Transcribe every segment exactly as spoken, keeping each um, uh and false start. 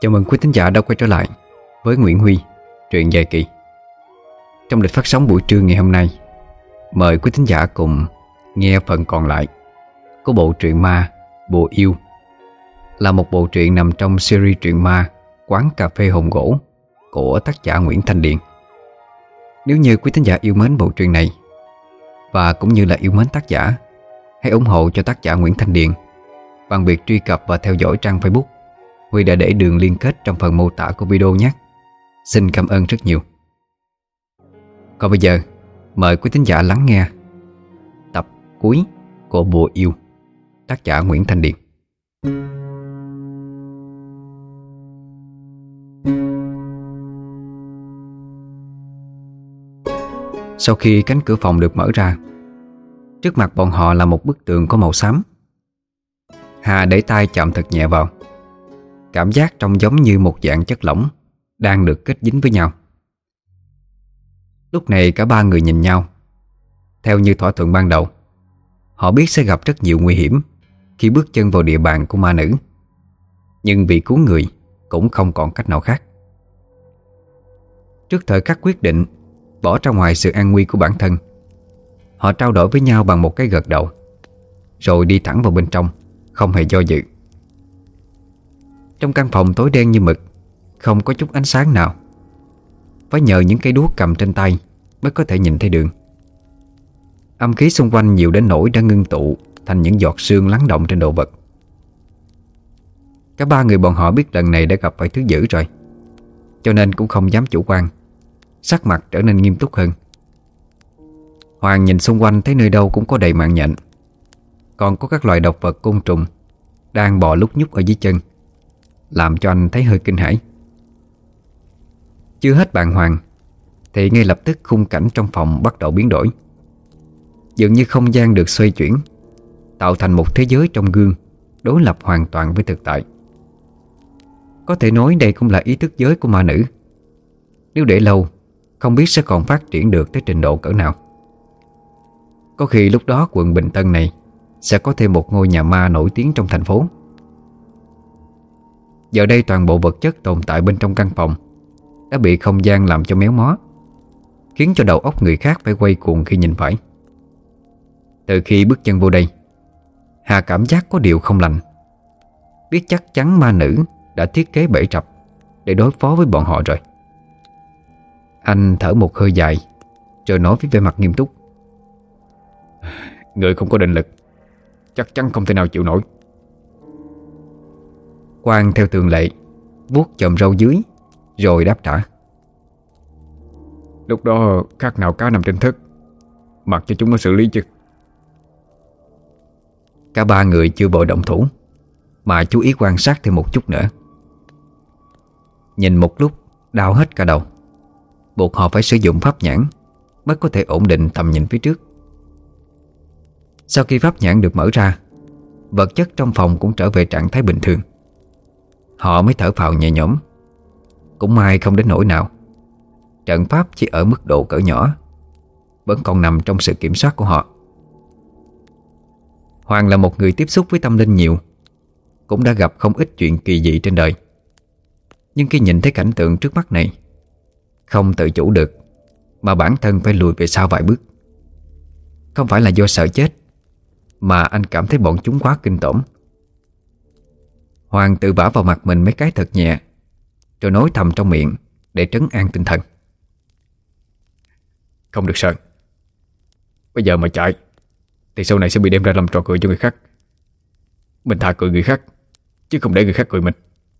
Chào mừng quý thính giả đã quay trở lại với Nguyễn Huy, truyện dài kỳ. Trong lịch phát sóng buổi trưa ngày hôm nay, mời quý thính giả cùng nghe phần còn lại của bộ truyện ma Bùa Yêu, là một bộ truyện nằm trong series truyện ma Quán Cà Phê Hồn Gỗ của tác giả Nguyễn Thanh Điền. Nếu như quý thính giả yêu mến bộ truyện này và cũng như là yêu mến tác giả, hãy ủng hộ cho tác giả Nguyễn Thanh Điền bằng việc truy cập và theo dõi trang Facebook. Huy đã để đường liên kết trong phần mô tả của video nhé. Xin cảm ơn rất nhiều. Còn bây giờ, mời quý thính giả lắng nghe tập cuối của Bùa Yêu, tác giả Nguyễn Thanh Điền. Sau khi cánh cửa phòng được mở ra, trước mặt bọn họ là một bức tường có màu xám. Hà để tay chạm thật nhẹ vào. Cảm giác trông giống như một dạng chất lỏng đang được kết dính với nhau. Lúc này cả ba người nhìn nhau. Theo như thỏa thuận ban đầu, họ biết sẽ gặp rất nhiều nguy hiểm khi bước chân vào địa bàn của ma nữ, nhưng vì cứu người cũng không còn cách nào khác. Trước thời khắc quyết định bỏ ra ngoài sự an nguy của bản thân, họ trao đổi với nhau bằng một cái gật đầu, rồi đi thẳng vào bên trong, không hề do dự. Trong căn phòng tối đen như mực, không có chút ánh sáng nào. Phải nhờ những cây đuốc cầm trên tay mới có thể nhìn thấy đường. Âm khí xung quanh nhiều đến nỗi đã ngưng tụ thành những giọt sương lắng động trên đồ vật. Cả ba người bọn họ biết lần này đã gặp phải thứ dữ rồi, cho nên cũng không dám chủ quan, sắc mặt trở nên nghiêm túc hơn. Hoàng nhìn xung quanh thấy nơi đâu cũng có đầy mạng nhện, còn có các loài độc vật côn trùng đang bò lúc nhúc ở dưới chân, làm cho anh thấy hơi kinh hãi. Chưa hết bàng hoàng thì ngay lập tức khung cảnh trong phòng bắt đầu biến đổi. Dường như không gian được xoay chuyển, tạo thành một thế giới trong gương đối lập hoàn toàn với thực tại. Có thể nói đây cũng là ý thức giới của ma nữ. Nếu để lâu, không biết sẽ còn phát triển được tới trình độ cỡ nào. Có khi lúc đó quận Bình Tân này sẽ có thêm một ngôi nhà ma nổi tiếng trong thành phố. Giờ đây toàn bộ vật chất tồn tại bên trong căn phòng đã bị không gian làm cho méo mó, khiến cho đầu óc người khác phải quay cuồng khi nhìn phải. Từ khi bước chân vô đây, Hà cảm giác có điều không lành. Biết chắc chắn ma nữ đã thiết kế bẫy rập để đối phó với bọn họ rồi. Anh thở một hơi dài, rồi nói với vẻ mặt nghiêm túc: "Người không có định lực, chắc chắn không thể nào chịu nổi." Quang theo thường lệ vuốt chòm râu dưới, rồi đáp trả: "Lúc đó khác nào cá nằm trên thớt, mặc cho chúng nó xử lý chứ." Cả ba người chưa vội động thủ, mà chú ý quan sát thêm một chút nữa. Nhìn một lúc đau hết cả đầu, buộc họ phải sử dụng pháp nhãn mới có thể ổn định tầm nhìn phía trước. Sau khi pháp nhãn được mở ra, vật chất trong phòng cũng trở về trạng thái bình thường. Họ mới thở phào nhẹ nhõm. Cũng may không đến nỗi nào. Trận pháp chỉ ở mức độ cỡ nhỏ, vẫn còn nằm trong sự kiểm soát của họ. Hoàng là một người tiếp xúc với tâm linh nhiều, cũng đã gặp không ít chuyện kỳ dị trên đời. Nhưng khi nhìn thấy cảnh tượng trước mắt này, không tự chủ được mà bản thân phải lùi về sau vài bước. Không phải là do sợ chết, mà anh cảm thấy bọn chúng quá kinh tởm. Hoàng tự vả vào mặt mình mấy cái thật nhẹ, rồi nói thầm trong miệng để trấn an tinh thần: "Không được sợ. Bây giờ mà chạy thì sau này sẽ bị đem ra làm trò cười cho người khác. Mình thà cười người khác, chứ không để người khác cười mình."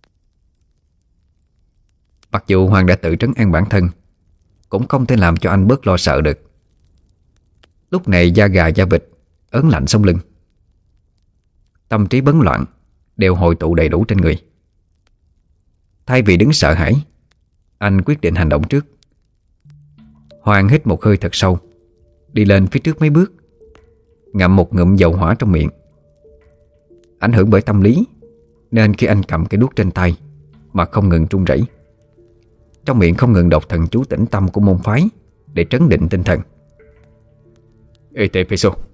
Mặc dù Hoàng đã tự trấn an bản thân, cũng không thể làm cho anh bớt lo sợ được. Lúc này da gà da vịt ớn lạnh sống lưng, tâm trí bấn loạn đều hội tụ đầy đủ trên người. Thay vì đứng sợ hãi, anh quyết định hành động trước. Hoàng hít một hơi thật sâu, đi lên phía trước mấy bước, ngậm một ngụm dầu hỏa trong miệng. Ảnh hưởng bởi tâm lý, nên khi anh cầm cái đuốc trên tay mà không ngừng run rẩy, trong miệng không ngừng đọc thần chú tĩnh tâm của môn phái để trấn định tinh thần. "Ê tê phê xô."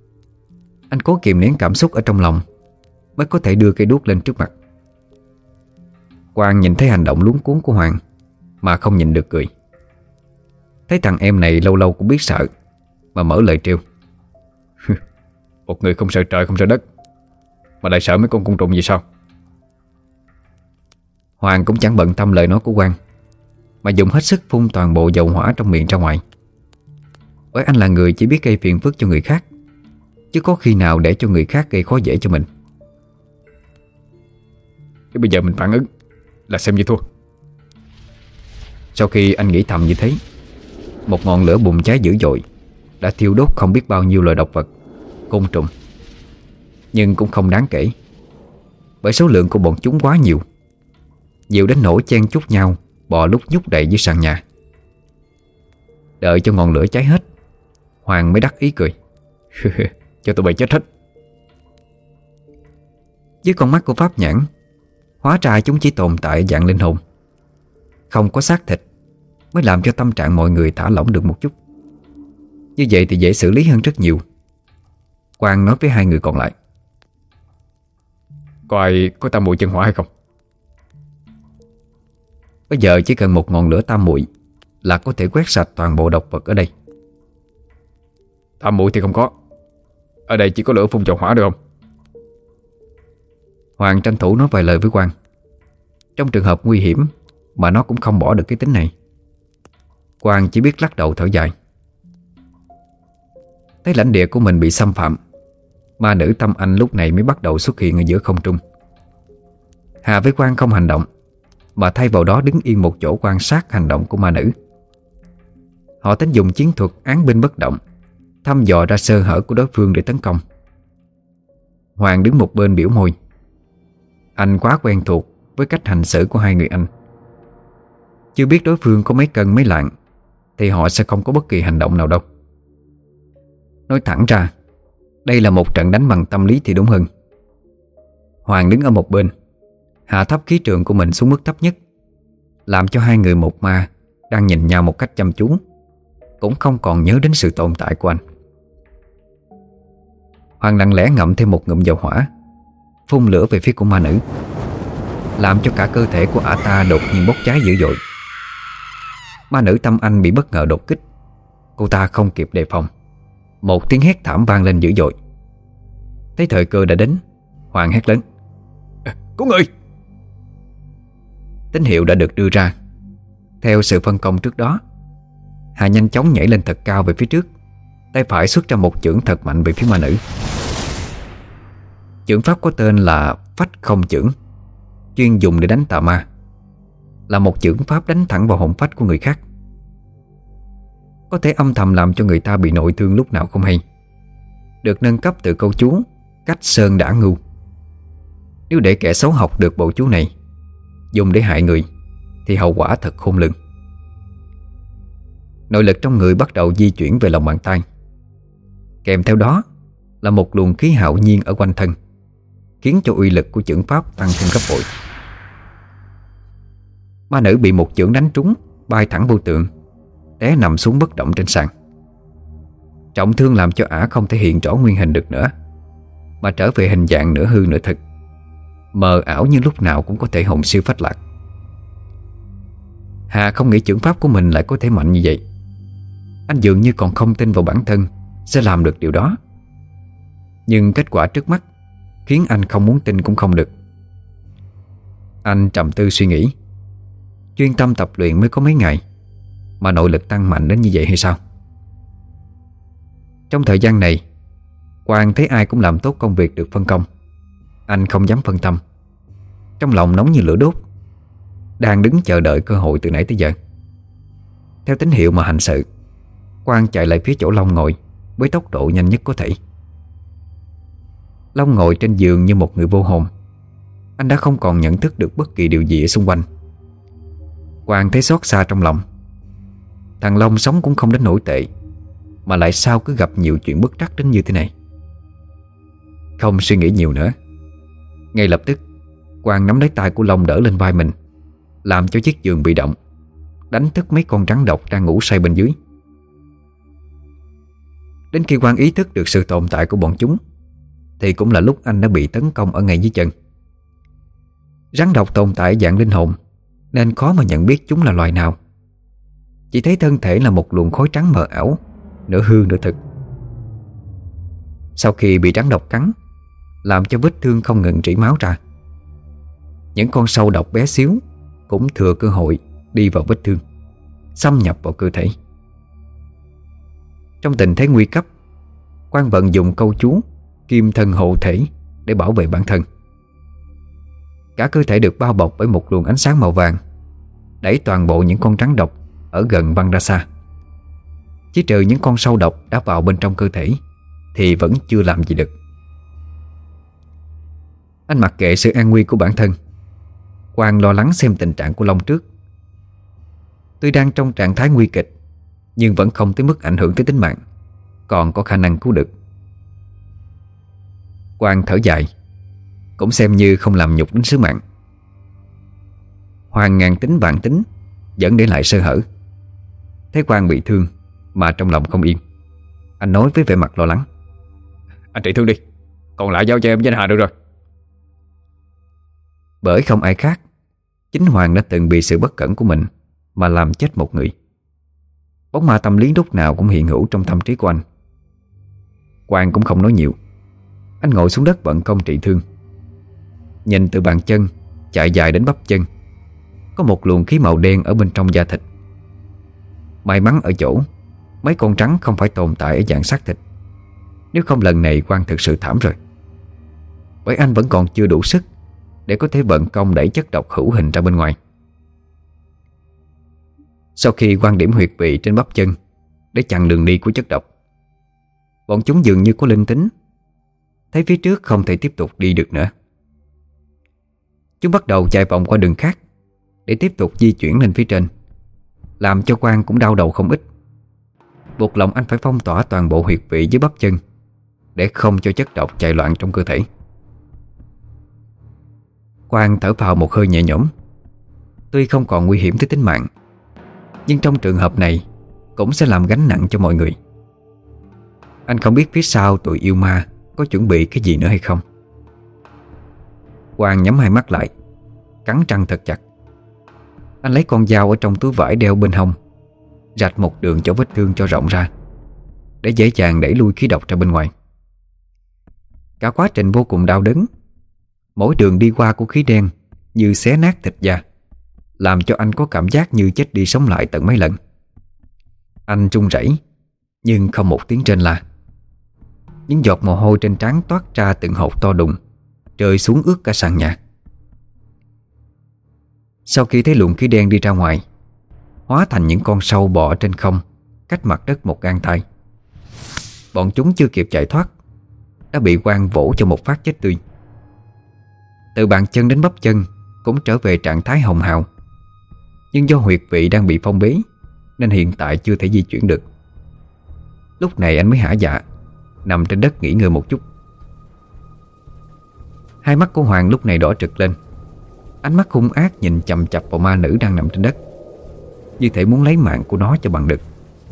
Anh cố kìm nén cảm xúc ở trong lòng mới có thể đưa cây đuốc lên trước mặt. Quang nhìn thấy hành động luống cuống của Hoàng mà không nhịn được cười. Thấy thằng em này lâu lâu cũng biết sợ, mà mở lời trêu: Một người không sợ trời không sợ đất, mà lại sợ mấy con côn trùng gì sao? Hoàng cũng chẳng bận tâm lời nói của Quang, mà dùng hết sức phun toàn bộ dầu hỏa trong miệng ra ngoài. Bởi anh là người chỉ biết gây phiền phức cho người khác, chứ có khi nào để cho người khác gây khó dễ cho mình. Chứ bây giờ mình phản ứng là xem như thua. Sau khi anh nghĩ thầm như thế, một ngọn lửa bùng cháy dữ dội đã thiêu đốt không biết bao nhiêu loài độc vật, côn trùng. Nhưng cũng không đáng kể, bởi số lượng của bọn chúng quá nhiều, nhiều đến nỗi chen chúc nhau bò lúc nhúc đầy dưới sàn nhà. Đợi cho ngọn lửa cháy hết, Hoàng mới đắc ý cười: Cho tụi bay chết hết. Với con mắt của pháp nhãn, hóa ra chúng chỉ tồn tại dạng linh hồn, không có xác thịt, mới làm cho tâm trạng mọi người thả lỏng được một chút. Như vậy thì dễ xử lý hơn rất nhiều. Quang nói với hai người còn lại: Có ai có tam muội chân hỏa hay không? Bây giờ chỉ cần một ngọn lửa tam muội là có thể quét sạch toàn bộ độc vật ở đây. Tam muội thì không có, ở đây chỉ có lửa phun trào hỏa được không? Hoàng tranh thủ nói vài lời với Quang. Trong trường hợp nguy hiểm mà nó cũng không bỏ được cái tính này. Quang chỉ biết lắc đầu thở dài. Thấy lãnh địa của mình bị xâm phạm, ma nữ Tâm Anh lúc này mới bắt đầu xuất hiện ở giữa không trung. Hà với Quang không hành động, mà thay vào đó đứng yên một chỗ quan sát hành động của ma nữ. Họ tính dùng chiến thuật án binh bất động, thăm dò ra sơ hở của đối phương để tấn công. Hoàng đứng một bên biểu môi. Anh quá quen thuộc với cách hành xử của hai người anh. Chưa biết đối phương có mấy cân mấy lạng thì họ sẽ không có bất kỳ hành động nào đâu. Nói thẳng ra, đây là một trận đánh bằng tâm lý thì đúng hơn. Hoàng đứng ở một bên, hạ thấp khí trường của mình xuống mức thấp nhất, làm cho hai người một ma đang nhìn nhau một cách chăm chú cũng không còn nhớ đến sự tồn tại của anh. Hoàng lặng lẽ ngậm thêm một ngụm dầu hỏa, phun lửa về phía của ma nữ, làm cho cả cơ thể của ả ta đột nhiên bốc cháy dữ dội. Ma nữ Tâm Anh bị bất ngờ đột kích. Cô ta không kịp đề phòng, một tiếng hét thảm vang lên dữ dội. Thấy thời cơ đã đến, Hoàng hét lớn: Cứu người! Tín hiệu đã được đưa ra. Theo sự phân công trước đó, Hà nhanh chóng nhảy lên thật cao về phía trước, tay phải xuất ra một chưởng thật mạnh về phía ma nữ. Chưởng pháp có tên là Phách Không Chưởng, chuyên dùng để đánh tà ma, là một chưởng pháp đánh thẳng vào hồn phách của người khác, có thể âm thầm làm cho người ta bị nội thương lúc nào không hay. Được nâng cấp từ câu chú Cách Sơn Đã Ngưu. Nếu để kẻ xấu học được bộ chú này, dùng để hại người, thì hậu quả thật khôn lường. Nội lực trong người bắt đầu di chuyển về lòng bàn tay, kèm theo đó là một luồng khí hạo nhiên ở quanh thân, khiến cho uy lực của chưởng pháp tăng thêm gấp bội. Ma nữ bị một chưởng đánh trúng, bay thẳng vô tường, té nằm xuống bất động trên sàn. Trọng thương làm cho ả không thể hiện rõ nguyên hình được nữa, mà trở về hình dạng nửa hư nửa thực, mờ ảo như lúc nào cũng có thể hồn siêu phách lạc. Hà không nghĩ chưởng pháp của mình lại có thể mạnh như vậy. Anh dường như còn không tin vào bản thân sẽ làm được điều đó. Nhưng kết quả trước mắt khiến anh không muốn tin cũng không được. Anh trầm tư suy nghĩ. Chuyên tâm tập luyện mới có mấy ngày mà nội lực tăng mạnh đến như vậy hay sao? Trong thời gian này, Quang thấy ai cũng làm tốt công việc được phân công. Anh không dám phân tâm, trong lòng nóng như lửa đốt, đang đứng chờ đợi cơ hội từ nãy tới giờ. Theo tín hiệu mà hành sự, Quang chạy lại phía chỗ Long ngồi với tốc độ nhanh nhất có thể. Long ngồi trên giường như một người vô hồn. Anh đã không còn nhận thức được bất kỳ điều gì ở xung quanh. Quang thấy xót xa trong lòng. Thằng Long sống cũng không đến nổi tệ, mà lại sao cứ gặp nhiều chuyện bất trắc đến như thế này. Không suy nghĩ nhiều nữa, ngay lập tức Quang nắm lấy tay của Long đỡ lên vai mình, làm cho chiếc giường bị động, đánh thức mấy con rắn độc đang ngủ say bên dưới. Đến khi Quang ý thức được sự tồn tại của bọn chúng, thì cũng là lúc anh đã bị tấn công ở ngay dưới chân. Rắn độc tồn tại dạng linh hồn, nên khó mà nhận biết chúng là loài nào. Chỉ thấy thân thể là một luồng khói trắng mờ ảo, nửa hư nửa thực. Sau khi bị rắn độc cắn, làm cho vết thương không ngừng rỉ máu ra, những con sâu độc bé xíu cũng thừa cơ hội đi vào vết thương, xâm nhập vào cơ thể. Trong tình thế nguy cấp, Quang vận dùng câu chú kim thân hộ thể để bảo vệ bản thân. Cả cơ thể được bao bọc bởi một luồng ánh sáng màu vàng, đẩy toàn bộ những con rắn độc ở gần văng ra xa. Chỉ trừ những con sâu độc đã vào bên trong cơ thể thì vẫn chưa làm gì được. Anh mặc kệ sự an nguy của bản thân, Quang lo lắng xem tình trạng của Long trước. Tuy đang trong trạng thái nguy kịch, nhưng vẫn không tới mức ảnh hưởng tới tính mạng, còn có khả năng cứu được. Quang thở dài, cũng xem như không làm nhục đến sứ mạng. Hoàng ngàn tính vạn tính vẫn để lại sơ hở. Thấy Quang bị thương mà trong lòng không yên, anh nói với vẻ mặt lo lắng: "Anh trị thương đi, còn lại giao cho em với anh Hà được rồi." Bởi không ai khác, chính Hoàng đã từng bị sự bất cẩn của mình mà làm chết một người. Bóng ma tâm lý lúc nào cũng hiện hữu trong tâm trí của anh. Quang cũng không nói nhiều. Anh ngồi xuống đất vận công trị thương. Nhìn từ bàn chân chạy dài đến bắp chân, có một luồng khí màu đen ở bên trong da thịt. May mắn ở chỗ mấy con rắn không phải tồn tại ở dạng xác thịt. Nếu không lần này Quang thực sự thảm rồi. Bởi anh vẫn còn chưa đủ sức để có thể vận công đẩy chất độc hữu hình ra bên ngoài. Sau khi Quang điểm huyệt vị trên bắp chân để chặn đường đi của chất độc, bọn chúng dường như có linh tính, thấy phía trước không thể tiếp tục đi được nữa. Chúng bắt đầu chạy vòng qua đường khác để tiếp tục di chuyển lên phía trên, làm cho Quang cũng đau đầu không ít. Buộc lòng anh phải phong tỏa toàn bộ huyệt vị dưới bắp chân để không cho chất độc chạy loạn trong cơ thể. Quang thở phào một hơi nhẹ nhõm. Tuy không còn nguy hiểm tới tính mạng, nhưng trong trường hợp này cũng sẽ làm gánh nặng cho mọi người. Anh không biết phía sau tụi yêu ma có chuẩn bị cái gì nữa hay không. Quang nhắm hai mắt lại, cắn răng thật chặt. Anh lấy con dao ở trong túi vải đeo bên hông, rạch một đường chỗ vết thương cho rộng ra, để dễ dàng đẩy lui khí độc ra bên ngoài. Cả quá trình vô cùng đau đớn. Mỗi đường đi qua của khí đen như xé nát thịt da, làm cho anh có cảm giác như chết đi sống lại tận mấy lần. Anh run rẩy nhưng không một tiếng rên la. Những giọt mồ hôi trên trán toát ra từng hột to đùng, rơi xuống ướt cả sàn nhà. Sau khi thấy luồng khí đen đi ra ngoài, hóa thành những con sâu bò trên không, cách mặt đất một gang tay. Bọn chúng chưa kịp chạy thoát đã bị Quang vỗ cho một phát chết tươi. Từ bàn chân đến bắp chân cũng trở về trạng thái hồng hào, nhưng do huyệt vị đang bị phong bế nên hiện tại chưa thể di chuyển được. Lúc này anh mới hả dạ, nằm trên đất nghỉ ngơi một chút. Hai mắt của Hoàng lúc này đỏ trực lên. Ánh mắt hung ác nhìn chằm chằm vào ma nữ đang nằm trên đất, như thể muốn lấy mạng của nó cho bằng được.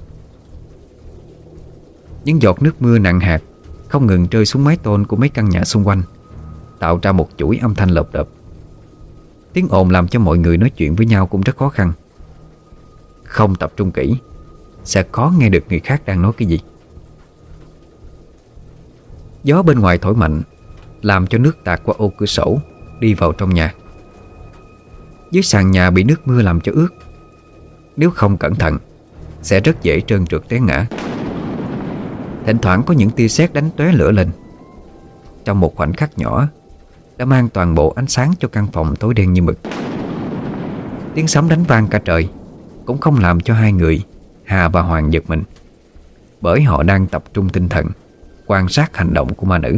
Những giọt nước mưa nặng hạt không ngừng rơi xuống mái tôn của mấy căn nhà xung quanh, tạo ra một chuỗi âm thanh lợp đợp. Tiếng ồn làm cho mọi người nói chuyện với nhau cũng rất khó khăn. Không tập trung kỹ sẽ khó nghe được người khác đang nói cái gì. Gió bên ngoài thổi mạnh, làm cho nước tạt qua ô cửa sổ đi vào trong nhà. Dưới sàn nhà bị nước mưa làm cho ướt, nếu không cẩn thận sẽ rất dễ trơn trượt té ngã. Thỉnh thoảng có những tia sét đánh tóe lửa lên. Trong một khoảnh khắc nhỏ đã mang toàn bộ ánh sáng cho căn phòng tối đen như mực. Tiếng sấm đánh vang cả trời cũng không làm cho hai người Hà và Hoàng giật mình, bởi họ đang tập trung tinh thần quan sát hành động của ma nữ.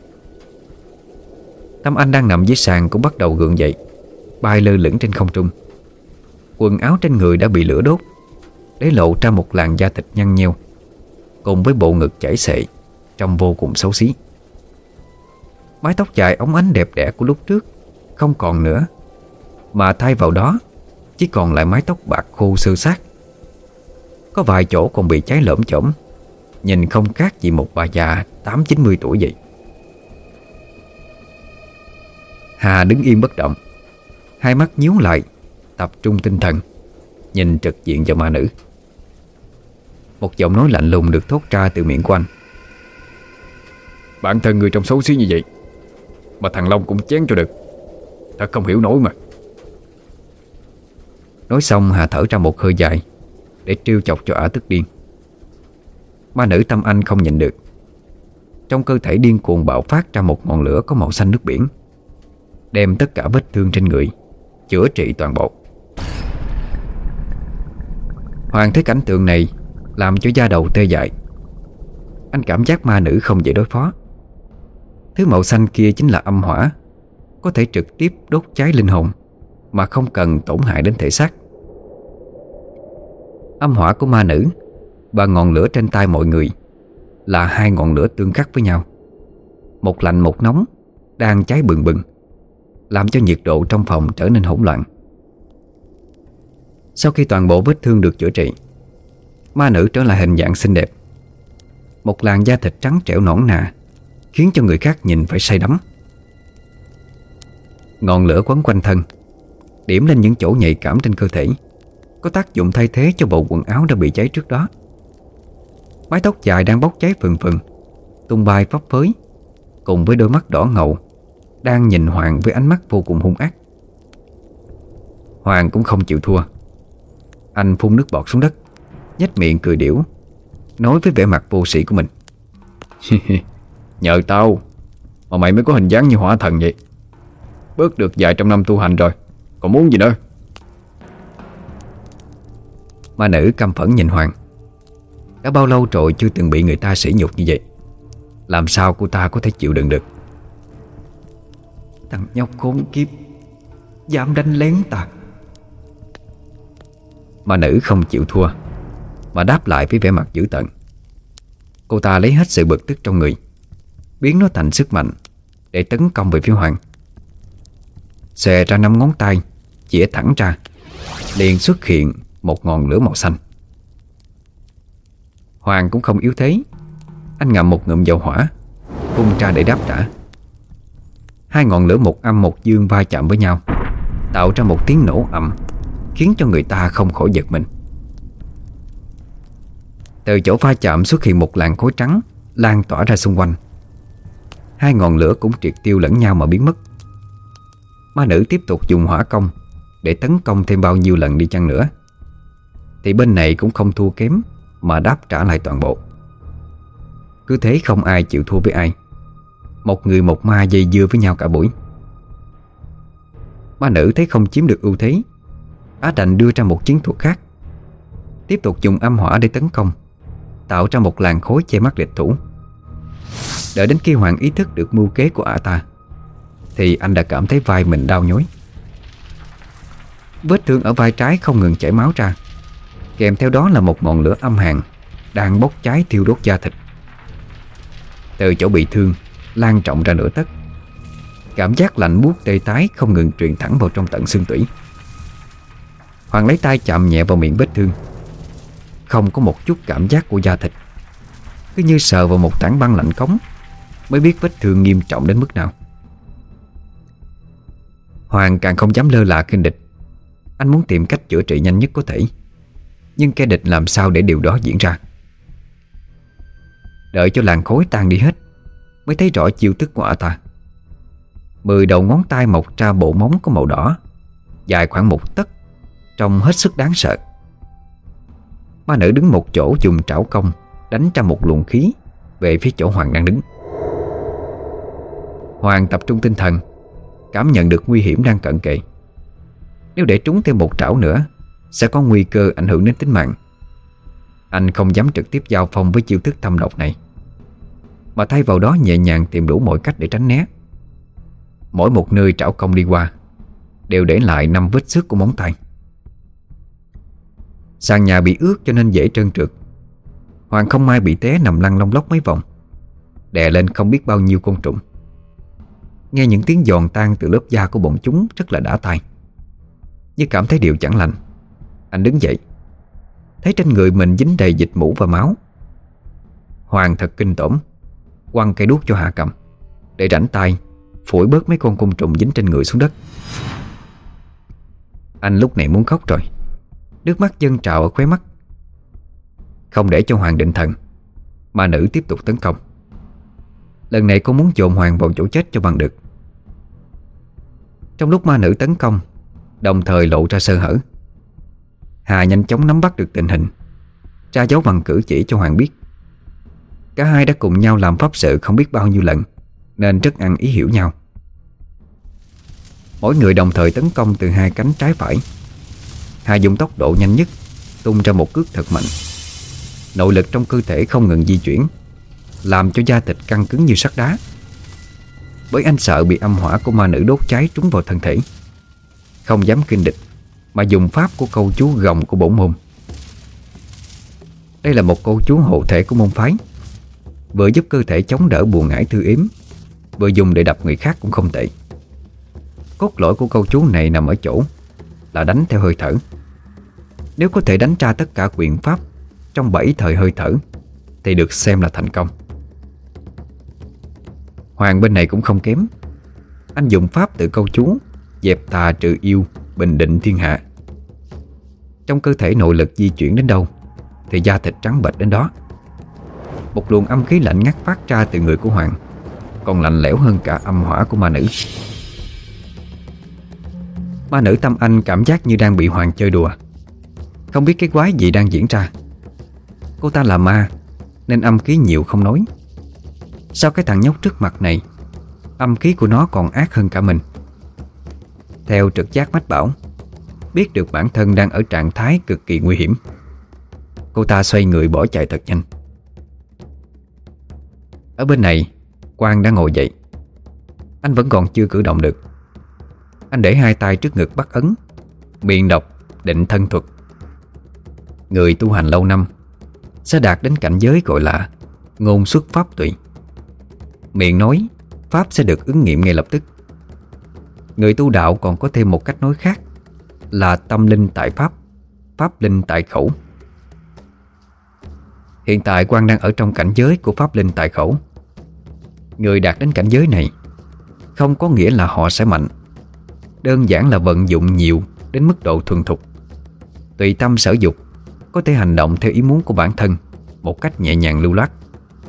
Tâm Anh đang nằm dưới sàn cũng bắt đầu gượng dậy, bay lơ lửng trên không trung. Quần áo trên người đã bị lửa đốt, để lộ ra một làn da thịt nhăn nheo, cùng với bộ ngực chảy xệ trông vô cùng xấu xí. Mái tóc dài óng ánh đẹp đẽ của lúc trước không còn nữa, mà thay vào đó chỉ còn lại mái tóc bạc khô xơ xác. Có vài chỗ còn bị cháy lởm chởm, nhìn không khác gì một bà già tám chín mươi tuổi vậy. Hà đứng im bất động, Hai mắt nhíu lại, tập trung tinh thần, nhìn trực diện vào ma nữ. Một giọng nói lạnh lùng được thốt ra từ miệng của anh. Bản thân người trông xấu xí như vậy mà thằng Long cũng chén cho được, thật không hiểu nổi mà. Nói xong Hà thở ra một hơi dài để trêu chọc cho ả tức điên. Ma nữ Tâm Anh không nhịn được. Trong cơ thể điên cuồng bạo phát ra một ngọn lửa có màu xanh nước biển, đem tất cả vết thương trên người chữa trị toàn bộ. Hoàng thấy cảnh tượng này làm cho da đầu tê dại. Anh cảm giác ma nữ không dễ đối phó. Thứ màu xanh kia chính là âm hỏa, có thể trực tiếp đốt cháy linh hồn mà không cần tổn hại đến thể xác. Âm hỏa của ma nữ và ngọn lửa trên tay mọi người là hai ngọn lửa tương khắc với nhau, một lạnh một nóng đang cháy bừng bừng, làm cho nhiệt độ trong phòng trở nên hỗn loạn. Sau khi toàn bộ vết thương được chữa trị, ma nữ trở lại hình dạng xinh đẹp. Một làn da thịt trắng trẻo nõn nà, khiến cho người khác nhìn phải say đắm. Ngọn lửa quấn quanh thân, điểm lên những chỗ nhạy cảm trên cơ thể, có tác dụng thay thế cho bộ quần áo đã bị cháy trước đó. Mái tóc dài đang bốc cháy phừng phừng, tung bay phấp phới, cùng với đôi mắt đỏ ngầu đang nhìn Hoàng với ánh mắt vô cùng hung ác. Hoàng cũng không chịu thua. Anh phun nước bọt xuống đất, nhếch miệng cười điểu, nói với vẻ mặt vô sĩ của mình. Nhờ tao mà mày mới có hình dáng như hỏa thần vậy. Bớt được vài trăm năm tu hành rồi, còn muốn gì nữa? Ma nữ căm phẫn nhìn Hoàng. Đã bao lâu rồi chưa từng bị người ta sỉ nhục như vậy, làm sao cô ta có thể chịu đựng được? Thằng nhóc khốn kiếp, dám đánh lén ta. Ma nữ không chịu thua mà đáp lại với vẻ mặt dữ tợn. Cô ta lấy hết sự bực tức trong người, biến nó thành sức mạnh để tấn công về phía Hoàng. Xòe ra năm ngón tay, chĩa thẳng ra, liền xuất hiện một ngọn lửa màu xanh. Hoàng cũng không yếu thế. Anh ngậm một ngụm dầu hỏa, phun ra để đáp trả. Hai ngọn lửa một âm một dương va chạm với nhau, tạo ra một tiếng nổ ầm, khiến cho người ta không khỏi giật mình. Từ chỗ va chạm xuất hiện một làn khói trắng lan tỏa ra xung quanh. Hai ngọn lửa cũng triệt tiêu lẫn nhau mà biến mất. Ma nữ tiếp tục dùng hỏa công để tấn công thêm bao nhiêu lần đi chăng nữa, thì bên này cũng không thua kém mà đáp trả lại toàn bộ. Cứ thế không ai chịu thua với ai, một người một ma dây dưa với nhau cả buổi. Ma nữ thấy không chiếm được ưu thế, Á đành đưa ra một chiến thuật khác, tiếp tục dùng âm hỏa để tấn công, tạo ra một làn khói che mắt địch thủ. Đợi đến khi Hoàng ý thức được mưu kế của ả ta, thì anh đã cảm thấy vai mình đau nhói. Vết thương ở vai trái không ngừng chảy máu ra, kèm theo đó là một ngọn lửa âm hàn đang bốc cháy thiêu đốt da thịt. Từ chỗ bị thương lan rộng ra nửa tấc, cảm giác lạnh buốt tê tái không ngừng truyền thẳng vào trong tận xương tủy. Hoàng lấy tay chạm nhẹ vào miệng vết thương, không có một chút cảm giác của da thịt, cứ như sờ vào một tảng băng lạnh cống mới biết vết thương nghiêm trọng đến mức nào. Hoàng càng không dám lơ là khinh địch. Anh muốn tìm cách chữa trị nhanh nhất có thể, nhưng kẻ địch làm sao để điều đó diễn ra. Đợi cho làn khói tan đi hết, mới thấy rõ chiêu thức của ả ta. Mười đầu ngón tay mọc ra bộ móng có màu đỏ, dài khoảng một tấc, trông hết sức đáng sợ. Ma nữ đứng một chỗ dùng trảo công đánh ra một luồng khí về phía chỗ Hoàng đang đứng. Hoàng tập trung tinh thần, cảm nhận được nguy hiểm đang cận kề. Nếu để trúng thêm một trảo nữa, sẽ có nguy cơ ảnh hưởng đến tính mạng. Anh không dám trực tiếp giao phong với chiêu thức thâm độc này, mà thay vào đó nhẹ nhàng tìm đủ mọi cách để tránh né. Mỗi một nơi trảo công đi qua đều để lại năm vết xước của móng tay. Sàn nhà bị ướt cho nên dễ trơn trượt. Hoàng không may bị té nằm lăn lông lóc mấy vòng, đè lên không biết bao nhiêu côn trùng. Nghe những tiếng giòn tan từ lớp da của bọn chúng rất là đã tai. Như cảm thấy điều chẳng lành, anh đứng dậy, thấy trên người mình dính đầy dịch mũ và máu. Hoàng thật kinh tởm, quăng cây đuốc cho Hà cầm, để rảnh tay phủi bớt mấy con côn trùng dính trên người xuống đất. Anh lúc này muốn khóc rồi, nước mắt dâng trào ở khóe mắt. Không để cho Hoàng định thần, ma nữ tiếp tục tấn công. Lần này cô muốn dồn Hoàng vào chỗ chết cho bằng được. Trong lúc ma nữ tấn công, đồng thời lộ ra sơ hở, Hà nhanh chóng nắm bắt được tình hình, tra dấu bằng cử chỉ cho Hoàng biết. Cả hai đã cùng nhau làm pháp sự không biết bao nhiêu lần, nên rất ăn ý hiểu nhau. Mỗi người đồng thời tấn công từ hai cánh trái phải. Hà dùng tốc độ nhanh nhất tung ra một cước thật mạnh. Nội lực trong cơ thể không ngừng di chuyển, làm cho da thịt căng cứng như sắt đá. Bởi anh sợ bị âm hỏa của ma nữ đốt cháy trúng vào thân thể, không dám kinh địch, mà dùng pháp của câu chú gồng của bổn môn. Đây là một câu chú hộ thể của môn phái, vừa giúp cơ thể chống đỡ buồn ngải thư yếm, vừa dùng để đập người khác cũng không tệ. Cốt lõi của câu chú này nằm ở chỗ là đánh theo hơi thở. Nếu có thể đánh ra tất cả quyền pháp trong bảy thời hơi thở thì được xem là thành công. Hoàng bên này cũng không kém. Anh dùng pháp tự câu chú dẹp tà trừ yêu, bình định thiên hạ. Trong cơ thể nội lực di chuyển đến đâu thì da thịt trắng bệch đến đó. Một luồng âm khí lạnh ngắt phát ra từ người của Hoàng, còn lạnh lẽo hơn cả âm hỏa của ma nữ. Ma nữ Tâm Anh cảm giác như đang bị Hoàng chơi đùa, không biết cái quái gì đang diễn ra. Cô ta là ma nên âm khí nhiều không nói. Sao cái thằng nhóc trước mặt này âm khí của nó còn ác hơn cả mình? Theo trực giác mách bảo, biết được bản thân đang ở trạng thái cực kỳ nguy hiểm, cô ta xoay người bỏ chạy thật nhanh. Ở bên này, Quang đã ngồi dậy. Anh vẫn còn chưa cử động được. Anh để hai tay trước ngực bắt ấn, miệng đọc định thân thuật. Người tu hành lâu năm sẽ đạt đến cảnh giới gọi là ngôn xuất pháp tùy. Miệng nói, pháp sẽ được ứng nghiệm ngay lập tức. Người tu đạo còn có thêm một cách nói khác là tâm linh tại pháp, pháp linh tại khẩu. Hiện tại Quang đang ở trong cảnh giới của pháp linh tại khẩu. Người đạt đến cảnh giới này không có nghĩa là họ sẽ mạnh, đơn giản là vận dụng nhiều đến mức độ thuần thục, tùy tâm sở dục, có thể hành động theo ý muốn của bản thân một cách nhẹ nhàng lưu loát.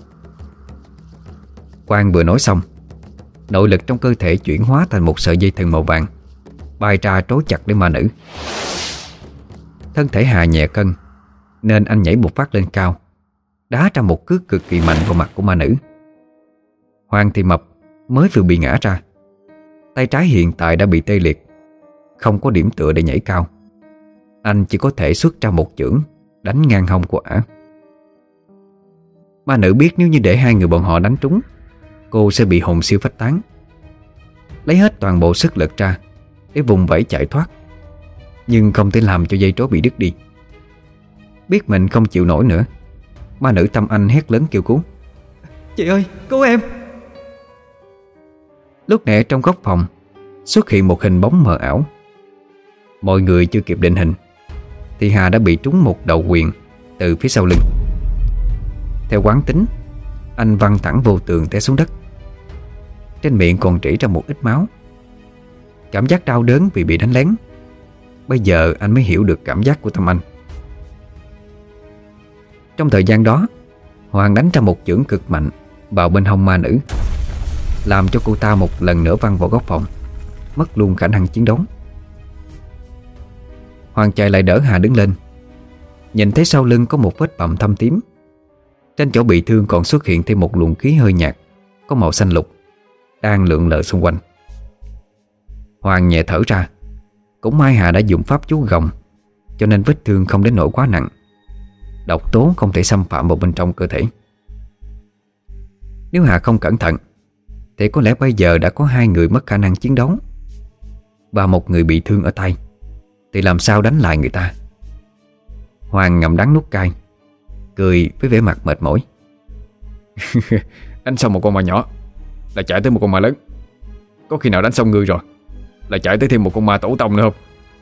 Quang vừa nói xong, nội lực trong cơ thể chuyển hóa thành một sợi dây thừng màu vàng, bay ra trói chặt lấy ma nữ. Thân thể Hà nhẹ cân nên anh nhảy một phát lên cao, đá ra một cước cực kỳ mạnh vào mặt của ma nữ. Hoàng thì mập, mới vừa bị ngã ra, tay trái hiện tại đã bị tê liệt, không có điểm tựa để nhảy cao. Anh chỉ có thể xuất ra một chưởng đánh ngang hông của ả. Ma nữ biết nếu như để hai người bọn họ đánh trúng, cô sẽ bị hồn siêu phách tán. Lấy hết toàn bộ sức lực ra để vùng vẫy chạy thoát, nhưng không thể làm cho dây trói bị đứt đi. Biết mình không chịu nổi nữa, ma nữ Tâm Anh hét lớn kêu cứu: "Chị ơi, cứu em!" Lúc này trong góc phòng xuất hiện một hình bóng mờ ảo. Mọi người chưa kịp định hình thì Hà đã bị trúng một đầu quyền từ phía sau lưng. Theo quán tính, anh văng thẳng vô tường té xuống đất. Trên miệng còn rỉ ra một ít máu. Cảm giác đau đớn vì bị đánh lén. Bây giờ anh mới hiểu được cảm giác của Tâm Anh. Trong thời gian đó, Hoàng đánh ra một chưởng cực mạnh vào bên hông ma nữ, làm cho cô ta một lần nữa văng vào góc phòng, mất luôn khả năng chiến đấu. Hoàng chạy lại đỡ Hà đứng lên, nhìn thấy sau lưng có một vết bầm thâm tím. Trên chỗ bị thương còn xuất hiện thêm một luồng khí hơi nhạt có màu xanh lục đang lượn lờ xung quanh. Hoàng nhẹ thở ra. Cũng may Hà đã dùng pháp chú gồng, cho nên vết thương không đến nỗi quá nặng. Độc tố không thể xâm phạm vào bên trong cơ thể. Nếu Hà không cẩn thận thì có lẽ bây giờ đã có hai người mất khả năng chiến đấu và một người bị thương ở tay, thì làm sao đánh lại người ta. Hoàng ngậm đắng nuốt cay, cười với vẻ mặt mệt mỏi. Đánh xong một con ma nhỏ là chạy tới một con ma lớn. Có khi nào đánh xong ngươi rồi là chạy tới thêm một con ma tổ tông nữa không?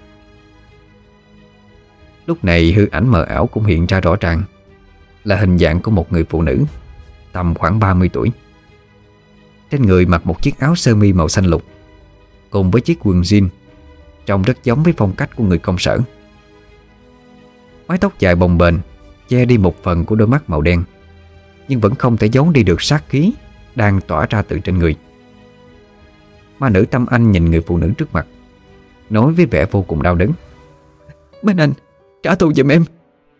Lúc này hư ảnh mờ ảo cũng hiện ra rõ ràng, là hình dạng của một người phụ nữ tầm khoảng ba mươi tuổi. Trên người mặc một chiếc áo sơ mi màu xanh lục cùng với chiếc quần jean, trông rất giống với phong cách của người công sở. Mái tóc dài bồng bềnh che đi một phần của đôi mắt màu đen, nhưng vẫn không thể giấu đi được sát khí đang tỏa ra từ trên người. Ma nữ Tâm Anh nhìn người phụ nữ trước mặt, nói với vẻ vô cùng đau đớn: "Bên anh, trả thù giùm em."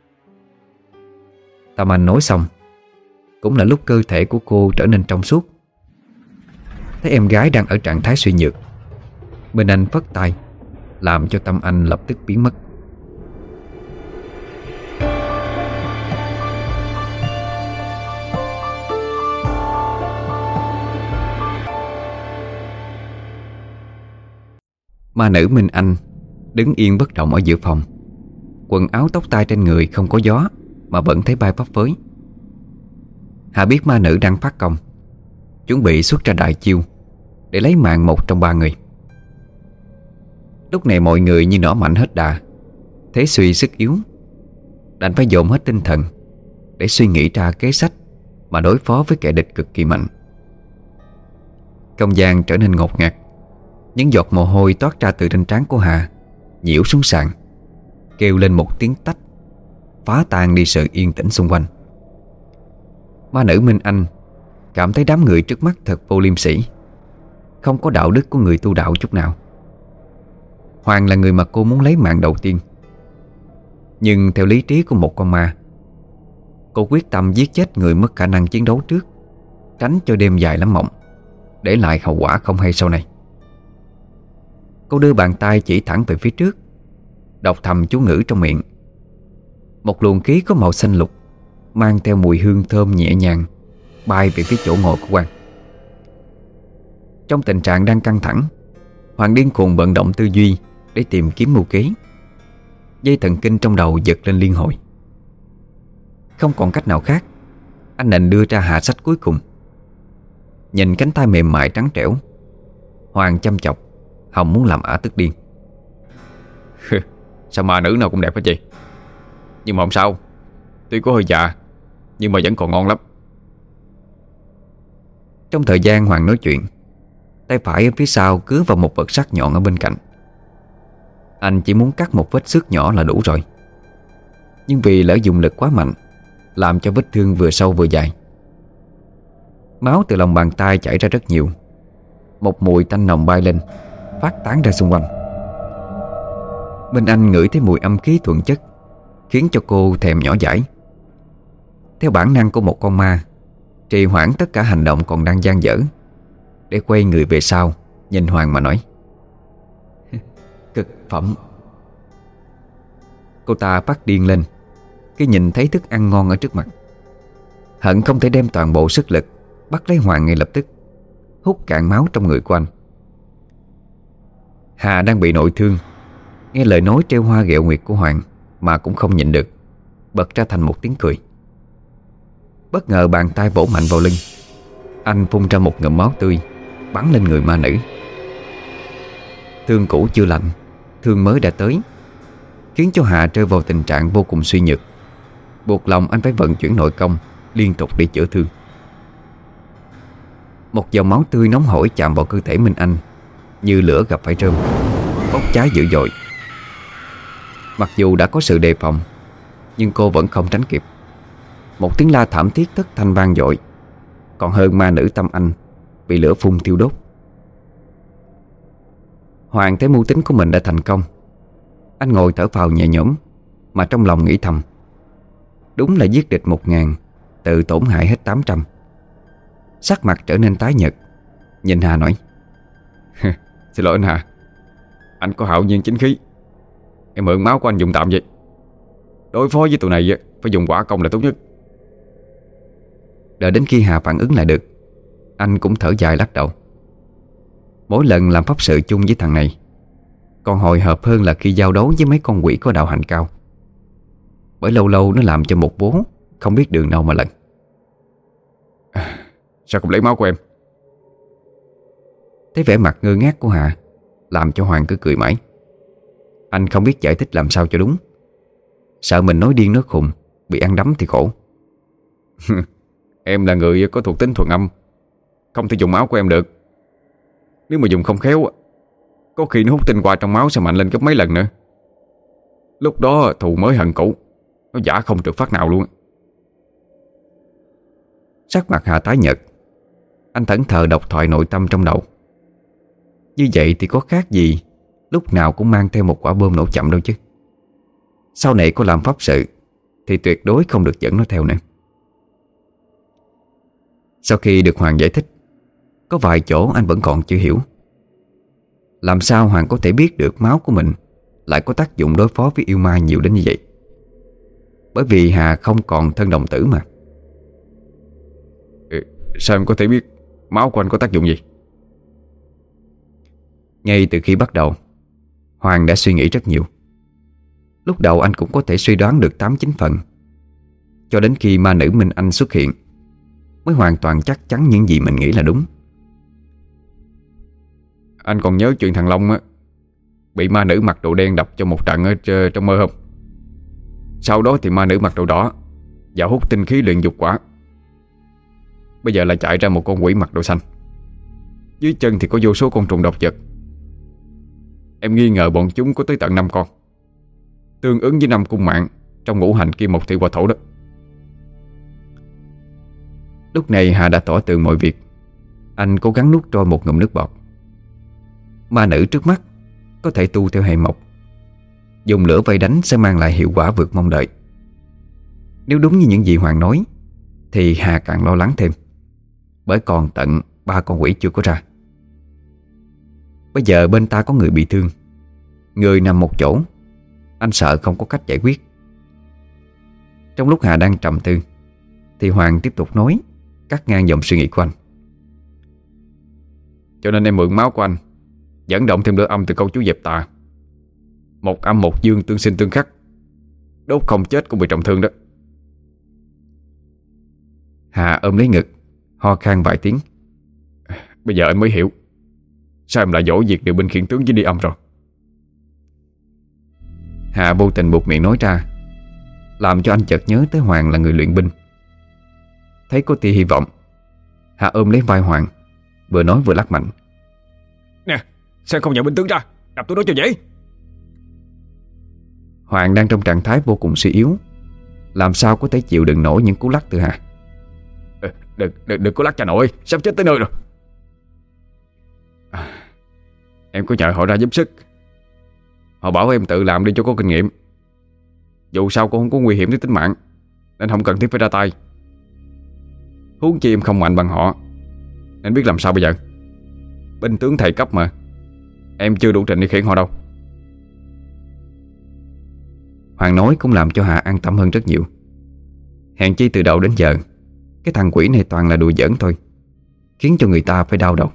Tâm Anh nói xong, cũng là lúc cơ thể của cô trở nên trong suốt. Thấy em gái đang ở trạng thái suy nhược, Bên Anh phất tay, làm cho Tâm Anh lập tức biến mất. Ma nữ Minh Anh đứng yên bất động ở giữa phòng. Quần áo tóc tai trên người không có gió mà vẫn thấy bay phấp phới. Hà biết ma nữ đang phát công, chuẩn bị xuất ra đại chiêu để lấy mạng một trong ba người. Lúc này mọi người như nỏ mạnh hết đà, thế suy sức yếu, đành phải dồn hết tinh thần để suy nghĩ ra kế sách mà đối phó với kẻ địch cực kỳ mạnh. Không gian trở nên ngột ngạt. Những giọt mồ hôi toát ra từ trên trán của Hà nhiễu xuống sàn, kêu lên một tiếng tách, phá tan đi sự yên tĩnh xung quanh. Ma nữ Minh Anh cảm thấy đám người trước mắt thật vô liêm sỉ, không có đạo đức của người tu đạo chút nào. Hoàng là người mà cô muốn lấy mạng đầu tiên, nhưng theo lý trí của một con ma, cô quyết tâm giết chết người mất khả năng chiến đấu trước, tránh cho đêm dài lắm mộng, để lại hậu quả không hay sau này. Cô đưa bàn tay chỉ thẳng về phía trước, đọc thầm chú ngữ trong miệng. Một luồng khí có màu xanh lục, mang theo mùi hương thơm nhẹ nhàng, bay về phía chỗ ngồi của Hoàng. Trong tình trạng đang căng thẳng, Hoàng điên cuồng vận động tư duy để tìm kiếm mưu kế. Dây thần kinh trong đầu giật lên liên hồi. Không còn cách nào khác, anh định đưa ra hạ sách cuối cùng. Nhìn cánh tay mềm mại trắng trẻo, Hoàng chăm chọc, hòng muốn làm ả tức điên. Sao ma nữ nào cũng đẹp hả chị? Nhưng mà không sao, tuy có hơi già nhưng mà vẫn còn ngon lắm. Trong thời gian Hoàng nói chuyện, tay phải ở phía sau cứa vào một vật sắc nhọn ở bên cạnh. Anh chỉ muốn cắt một vết xước nhỏ là đủ rồi, nhưng vì lỡ dùng lực quá mạnh, làm cho vết thương vừa sâu vừa dài. Máu từ lòng bàn tay chảy ra rất nhiều. Một mùi tanh nồng bay lên, phát tán ra xung quanh. Minh Anh ngửi thấy mùi âm khí thuần chất, khiến cho cô thèm nhỏ dãi. Theo bản năng của một con ma, trì hoãn tất cả hành động còn đang dang dở, để quay người về sau, nhìn Hoàng mà nói: Cực phẩm. Cô ta phát điên lên khi nhìn thấy thức ăn ngon ở trước mặt, hận không thể đem toàn bộ sức lực bắt lấy Hoàng ngay lập tức, hút cạn máu trong người của anh. Hà đang bị nội thương, nghe lời nói trêu hoa ghẹo nguyệt của Hoàng mà cũng không nhịn được, bật ra thành một tiếng cười. Bất ngờ bàn tay vỗ mạnh vào lưng, anh phun ra một ngụm máu tươi bắn lên người ma nữ. Thương cũ chưa lạnh, thương mới đã tới, khiến cho Hà rơi vào tình trạng vô cùng suy nhược, buộc lòng anh phải vận chuyển nội công liên tục để chữa thương. Một dòng máu tươi nóng hổi chạm vào cơ thể Minh Anh, như lửa gặp phải rơm, bốc cháy dữ dội. Mặc dù đã có sự đề phòng, nhưng cô vẫn không tránh kịp. Một tiếng la thảm thiết thất thanh vang dội, còn hơn ma nữ Tâm Anh bị lửa phun thiêu đốt. Hoàng thấy mưu tính của mình đã thành công. Anh ngồi thở phào nhẹ nhõm, mà trong lòng nghĩ thầm: đúng là giết địch một ngàn, tự tổn hại hết tám trăm. Sắc mặt trở nên tái nhợt, nhìn Hà nói: Xin lỗi anh Hà, anh có hạo nhiên chính khí, em mượn máu của anh dùng tạm vậy. Đối phó với tụi này phải dùng hỏa công là tốt nhất. Đợi đến khi Hà phản ứng lại được, anh cũng thở dài lắc đầu. Mỗi lần làm pháp sự chung với thằng này, còn hồi hộp hơn là khi giao đấu với mấy con quỷ có đạo hạnh cao, bởi lâu lâu nó làm cho một bố không biết đường nào mà lần. À, sao không lấy máu của em? Thấy vẻ mặt ngơ ngác của Hà, làm cho Hoàng cứ cười mãi. Anh không biết giải thích làm sao cho đúng, sợ mình nói điên nói khùng, bị ăn đấm thì khổ. Em là người có thuộc tính thuần âm, không thể dùng máu của em được. Nếu mà dùng không khéo, Có khi nó hút tinh hoa trong máu sẽ mạnh lên gấp mấy lần nữa. Lúc đó thù mới hận cũ, nó giả không trượt phát nào luôn. Sắc mặt Hà tái nhợt. Anh thẫn thờ đọc thoại nội tâm trong đầu. Như vậy thì có khác gì lúc nào cũng mang theo một quả bom nổ chậm đâu chứ. Sau này có làm pháp sự thì tuyệt đối không được dẫn nó theo nữa. Sau khi được Hoàng giải thích, có vài chỗ anh vẫn còn chưa hiểu. Làm sao Hoàng có thể biết được máu của mình lại có tác dụng đối phó với yêu ma nhiều đến như vậy? Bởi vì Hà không còn thân đồng tử mà. ừ, Sao em có thể biết máu của anh có tác dụng gì? Ngay từ khi bắt đầu, Hoàng đã suy nghĩ rất nhiều. Lúc đầu anh cũng có thể suy đoán được tám chín phần, cho đến khi ma nữ Minh Anh xuất hiện mới hoàn toàn chắc chắn những gì mình nghĩ là đúng. Anh còn nhớ chuyện thằng Long á bị ma nữ mặc đồ đen đập cho một trận ở trong mơ không? Sau đó thì ma nữ mặc đồ đỏ và hút tinh khí luyện dục quả. Bây giờ lại chạy ra một con quỷ mặc đồ xanh. Dưới chân thì có vô số con trùng độc vật. Em nghi ngờ bọn chúng có tới tận năm con, tương ứng với năm cung mạng trong ngũ hành kim một thủy hỏa thổ đó. Lúc này Hà đã tỏ tường mọi việc. Anh cố gắng nuốt trôi một ngụm nước bọt. Ma nữ trước mắt có thể tu theo hệ mộc, dùng lửa vây đánh sẽ mang lại hiệu quả vượt mong đợi. Nếu đúng như những gì Hoàng nói thì Hà càng lo lắng thêm, bởi còn tận ba con quỷ chưa có ra. Bây giờ bên ta có người bị thương, người nằm một chỗ, anh sợ không có cách giải quyết. Trong lúc Hà đang trầm tư thì Hoàng tiếp tục nói, cắt ngang dòng suy nghĩ của anh. Cho nên em mượn máu của anh, dẫn động thêm lửa âm từ câu chú dẹp tà. Một âm một dương tương sinh tương khắc, đốt không chết cũng bị trọng thương đó. Hà ôm lấy ngực, ho khan vài tiếng. Bây giờ anh mới hiểu sao em lại dỗ việc điều binh khiển tướng với đi âm rồi. Hà vô tình buột miệng nói ra, làm cho anh chợt nhớ tới Hoàng là người luyện binh. Thấy có tia hy vọng, Hà ôm lấy vai Hoàng, vừa nói vừa lắc mạnh. Nè, sao không nhận binh tướng ra, đập tôi nói cho dễ. Hoàng đang trong trạng thái vô cùng suy yếu, làm sao có thể chịu đựng nổi những cú lắc từ Hà. Ừ, đừng, đừng, đừng có lắc cha nội, sắp chết tới nơi rồi. à, Em có nhờ họ ra giúp sức. Họ bảo em tự làm đi cho có kinh nghiệm. Dù sao cũng không có nguy hiểm tới tính mạng, nên không cần thiết phải ra tay. Huống chi em không mạnh bằng họ, nên biết làm sao bây giờ. Binh tướng thầy cấp mà, em chưa đủ trình để khiển họ đâu. Hoàng nói cũng làm cho Hà an tâm hơn rất nhiều. Hèn chi từ đầu đến giờ cái thằng quỷ này toàn là đùa giỡn thôi, khiến cho người ta phải đau đầu.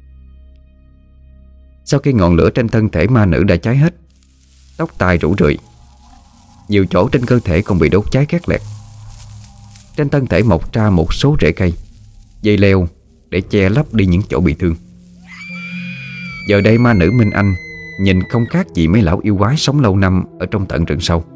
Sau khi ngọn lửa trên thân thể ma nữ đã cháy hết, tóc tai rủ rượi, nhiều chỗ trên cơ thể còn bị đốt cháy khét lẹt. Trên thân thể mọc ra một số rễ cây, dây leo để che lấp đi những chỗ bị thương. Giờ đây ma nữ Minh Anh nhìn không khác gì mấy lão yêu quái sống lâu năm ở trong tận rừng sâu.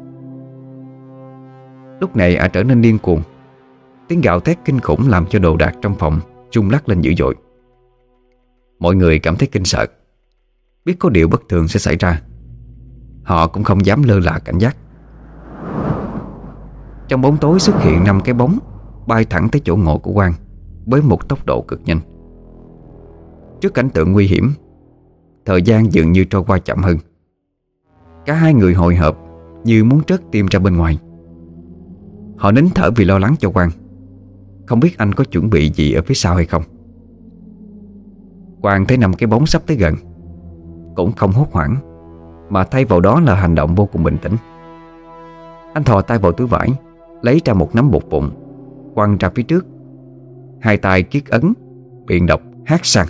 Lúc này ả trở nên điên cuồng. Tiếng gào thét kinh khủng làm cho đồ đạc trong phòng rung lắc lên dữ dội. Mọi người cảm thấy kinh sợ, biết có điều bất thường sẽ xảy ra. Họ cũng không dám lơ là cảnh giác. Trong bóng tối xuất hiện năm cái bóng bay thẳng tới chỗ ngộ của Quang với một tốc độ cực nhanh. Trước cảnh tượng nguy hiểm, thời gian dường như trôi qua chậm hơn. Cả hai người hồi hộp như muốn trớt tim ra bên ngoài. Họ nín thở vì lo lắng cho Quang, không biết anh có chuẩn bị gì ở phía sau hay không. Quang thấy năm cái bóng sắp tới gần, cũng không hốt hoảng, mà thay vào đó là hành động vô cùng bình tĩnh. Anh thò tay vào túi vải, lấy ra một nắm bột vụn, quăng ra phía trước. Hai tay kiết ấn, biện độc hát sang.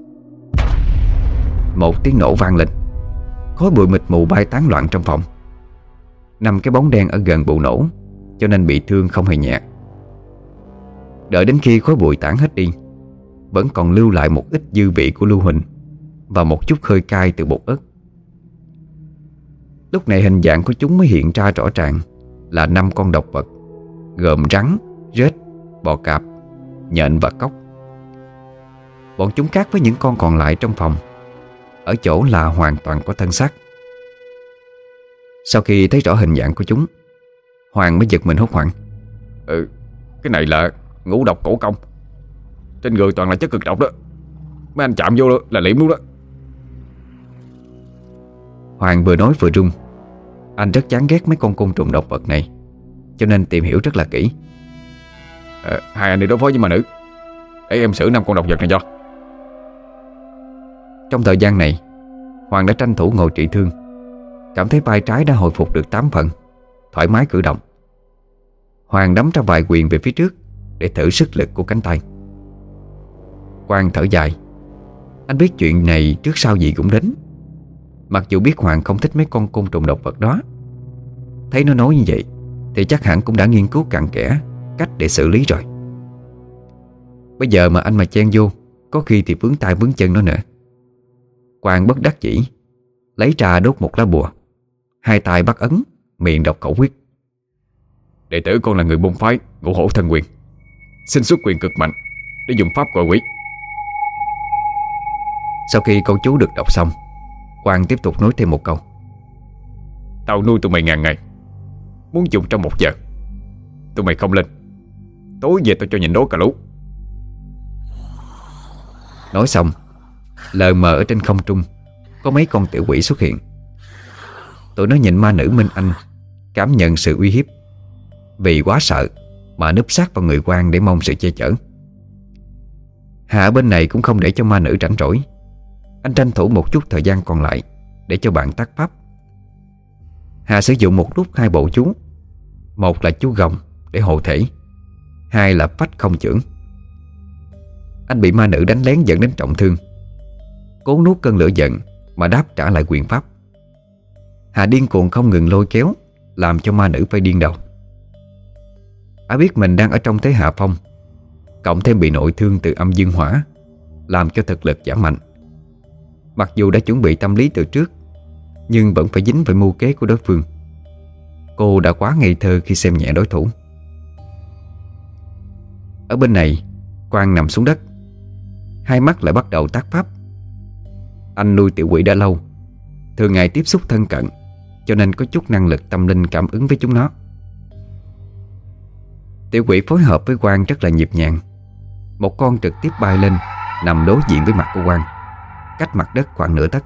Một tiếng nổ vang lên, khói bụi mịt mù bay tán loạn trong phòng. Năm cái bóng đen ở gần vụ nổ, cho nên bị thương không hề nhẹ. Đợi đến khi khói bụi tản hết đi, vẫn còn lưu lại một ít dư vị của lưu huỳnh và một chút hơi cay từ bột ớt. Lúc này hình dạng của chúng mới hiện ra rõ ràng là năm con độc vật, gồm rắn, rết, bò cạp, nhện và cóc. Bọn chúng khác với những con còn lại trong phòng. ở chỗ là hoàn toàn có thân xác. Sau khi thấy rõ hình dạng của chúng, Hoàng mới giật mình hốt hoảng. Ừ, cái này là ngũ độc cổ công. Trên người toàn là chất cực độc đó. Mấy anh chạm vô là liệm luôn đó. Hoàng vừa nói vừa run. Anh rất chán ghét mấy con côn trùng độc vật này, cho nên tìm hiểu rất là kỹ. à, Hai anh đi đối phó với ma nữ, để em xử năm con độc vật này cho. Trong thời gian này, Hoàng đã tranh thủ ngồi trị thương. Cảm thấy vai trái đã hồi phục được tám phần, thoải mái cử động. Hoàng đấm ra vài quyền về phía trước để thử sức lực của cánh tay. Quang thở dài. Anh biết chuyện này trước sau gì cũng đến. Mặc dù biết Hoàng không thích mấy con côn trùng độc vật đó, thấy nó nói như vậy thì chắc hẳn cũng đã nghiên cứu cặn kẽ cách để xử lý rồi. Bây giờ mà anh mà chen vô, có khi thì vướng tay vướng chân nó nữa. Quang bất đắc dĩ lấy ra đốt một lá bùa, hai tay bắt ấn, miệng đọc khẩu quyết. Đệ tử con là người môn phái Ngũ Hổ Thân Quyền, xin xuất quyền cực mạnh để dùng pháp gọi quỷ. Sau khi câu chú được đọc xong, Quang tiếp tục nói thêm một câu. Tao nuôi tụi mày ngàn ngày, muốn dùng trong một giờ. Tụi mày không lên, tối về tao cho nhìn đố cả lũ. Nói xong, lờ mờ ở trên không trung có mấy con tiểu quỷ xuất hiện. Tụi nó nhìn ma nữ Minh Anh, cảm nhận sự uy hiếp. Vì quá sợ mà núp sát vào người Quang để mong sự che chở. Hà ở bên này cũng không để cho ma nữ rảnh rỗi. Anh tranh thủ một chút thời gian còn lại để cho bạn tác pháp. Hà sử dụng một lúc hai bộ chú. Một là chú gồng để hộ thể, hai là phách không chưởng. Anh bị ma nữ đánh lén dẫn đến trọng thương, cố nuốt cơn lửa giận mà đáp trả lại quyền pháp. Hà điên cuồng không ngừng lôi kéo, làm cho ma nữ phải điên đầu. Á biết mình đang ở trong thế hạ phong, cộng thêm bị nội thương từ âm dương hỏa, làm cho thực lực giảm mạnh. Mặc dù đã chuẩn bị tâm lý từ trước, nhưng vẫn phải dính phải mưu kế của đối phương. Cô đã quá ngây thơ khi xem nhẹ đối thủ. Ở bên này, Quang nằm xuống đất, hai mắt lại bắt đầu tác pháp. Anh nuôi tiểu quỷ đã lâu, thường ngày tiếp xúc thân cận, cho nên có chút năng lực tâm linh cảm ứng với chúng nó. Tiểu quỷ phối hợp với Quang rất là nhịp nhàng. Một con trực tiếp bay lên, nằm đối diện với mặt của Quang, cách mặt đất khoảng nửa tấc.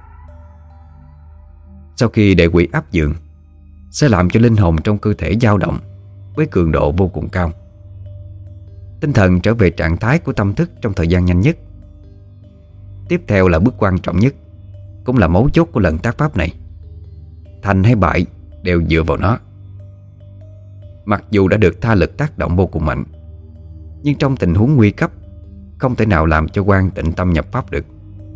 Sau khi đệ quỷ áp dường, sẽ làm cho linh hồn trong cơ thể dao động với cường độ vô cùng cao. Tinh thần trở về trạng thái của tâm thức trong thời gian nhanh nhất. Tiếp theo là bước quan trọng nhất, cũng là mấu chốt của lần tác pháp này. Thành hay bại đều dựa vào nó. Mặc dù đã được tha lực tác động vô cùng mạnh, nhưng trong tình huống nguy cấp, không thể nào làm cho Quang tịnh tâm nhập pháp được.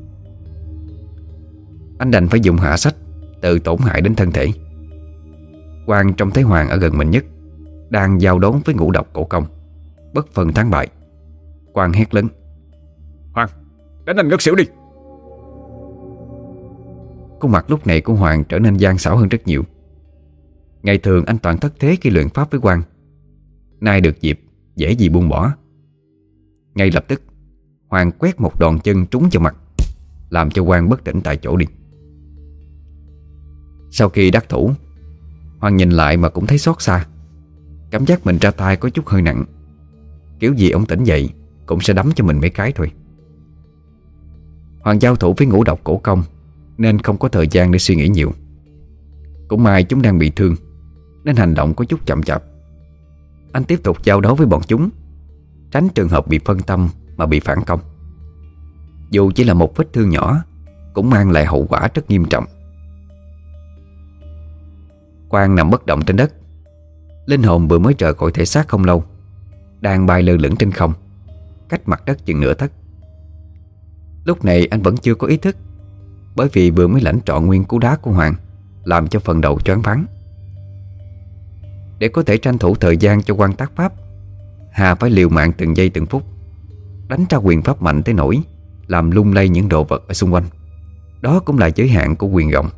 Anh đành phải dùng hạ sách, tự tổn hại đến thân thể. Quang trông thấy Hoàng ở gần mình nhất, đang giao đón với ngũ độc cổ công, bất phân thắng bại. Quang hét lớn: Hoàng, đánh anh ngất xỉu đi! Khuôn mặt lúc này của Hoàng trở nên gian xảo hơn rất nhiều. Ngày thường anh toàn thất thế khi luyện pháp với Quang, nay được dịp dễ gì buông bỏ. Ngay lập tức, Hoàng quét một đòn chân trúng vào mặt, làm cho Quang bất tỉnh tại chỗ đi. Sau khi đắc thủ, Hoàng nhìn lại mà cũng thấy xót xa. Cảm giác mình ra tay có chút hơi nặng. Kiểu gì ông tỉnh dậy cũng sẽ đấm cho mình mấy cái thôi. Hoàng giao thủ với ngũ độc cổ công nên không có thời gian để suy nghĩ nhiều. Cũng may chúng đang bị thương nên hành động có chút chậm chạp. Anh tiếp tục giao đấu với bọn chúng, tránh trường hợp bị phân tâm mà bị phản công. Dù chỉ là một vết thương nhỏ, cũng mang lại hậu quả rất nghiêm trọng. Quang nằm bất động trên đất. Linh hồn vừa mới rời khỏi thể xác không lâu, đang bay lơ lửng trên không, cách mặt đất chừng nửa tấc. Lúc này anh vẫn chưa có ý thức, bởi vì vừa mới lãnh trọn nguyên cú đá của Hoàng, làm cho phần đầu choáng váng. Để có thể tranh thủ thời gian cho Quang tác pháp, Hà phải liều mạng từng giây từng phút, đánh ra quyền pháp mạnh tới nỗi làm lung lay những đồ vật ở xung quanh. Đó cũng là giới hạn của quyền gọng.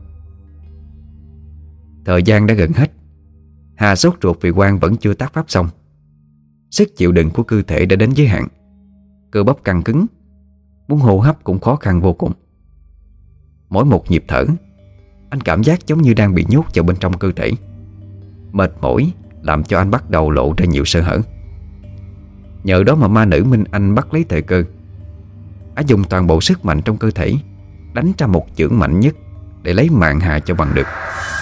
Thời gian đã gần hết. Hà sốt ruột vì Quang vẫn chưa tác pháp xong. Sức chịu đựng của cơ thể đã đến giới hạn, cơ bắp căng cứng, muốn hô hấp cũng khó khăn vô cùng. Mỗi một nhịp thở, anh cảm giác giống như đang bị nhốt vào bên trong cơ thể. Mệt mỏi làm cho anh bắt đầu lộ ra nhiều sơ hở. Nhờ đó mà ma nữ Minh Anh bắt lấy thời cơ. Ả dùng toàn bộ sức mạnh trong cơ thể đánh ra một chưởng mạnh nhất để lấy mạng Hà cho bằng được.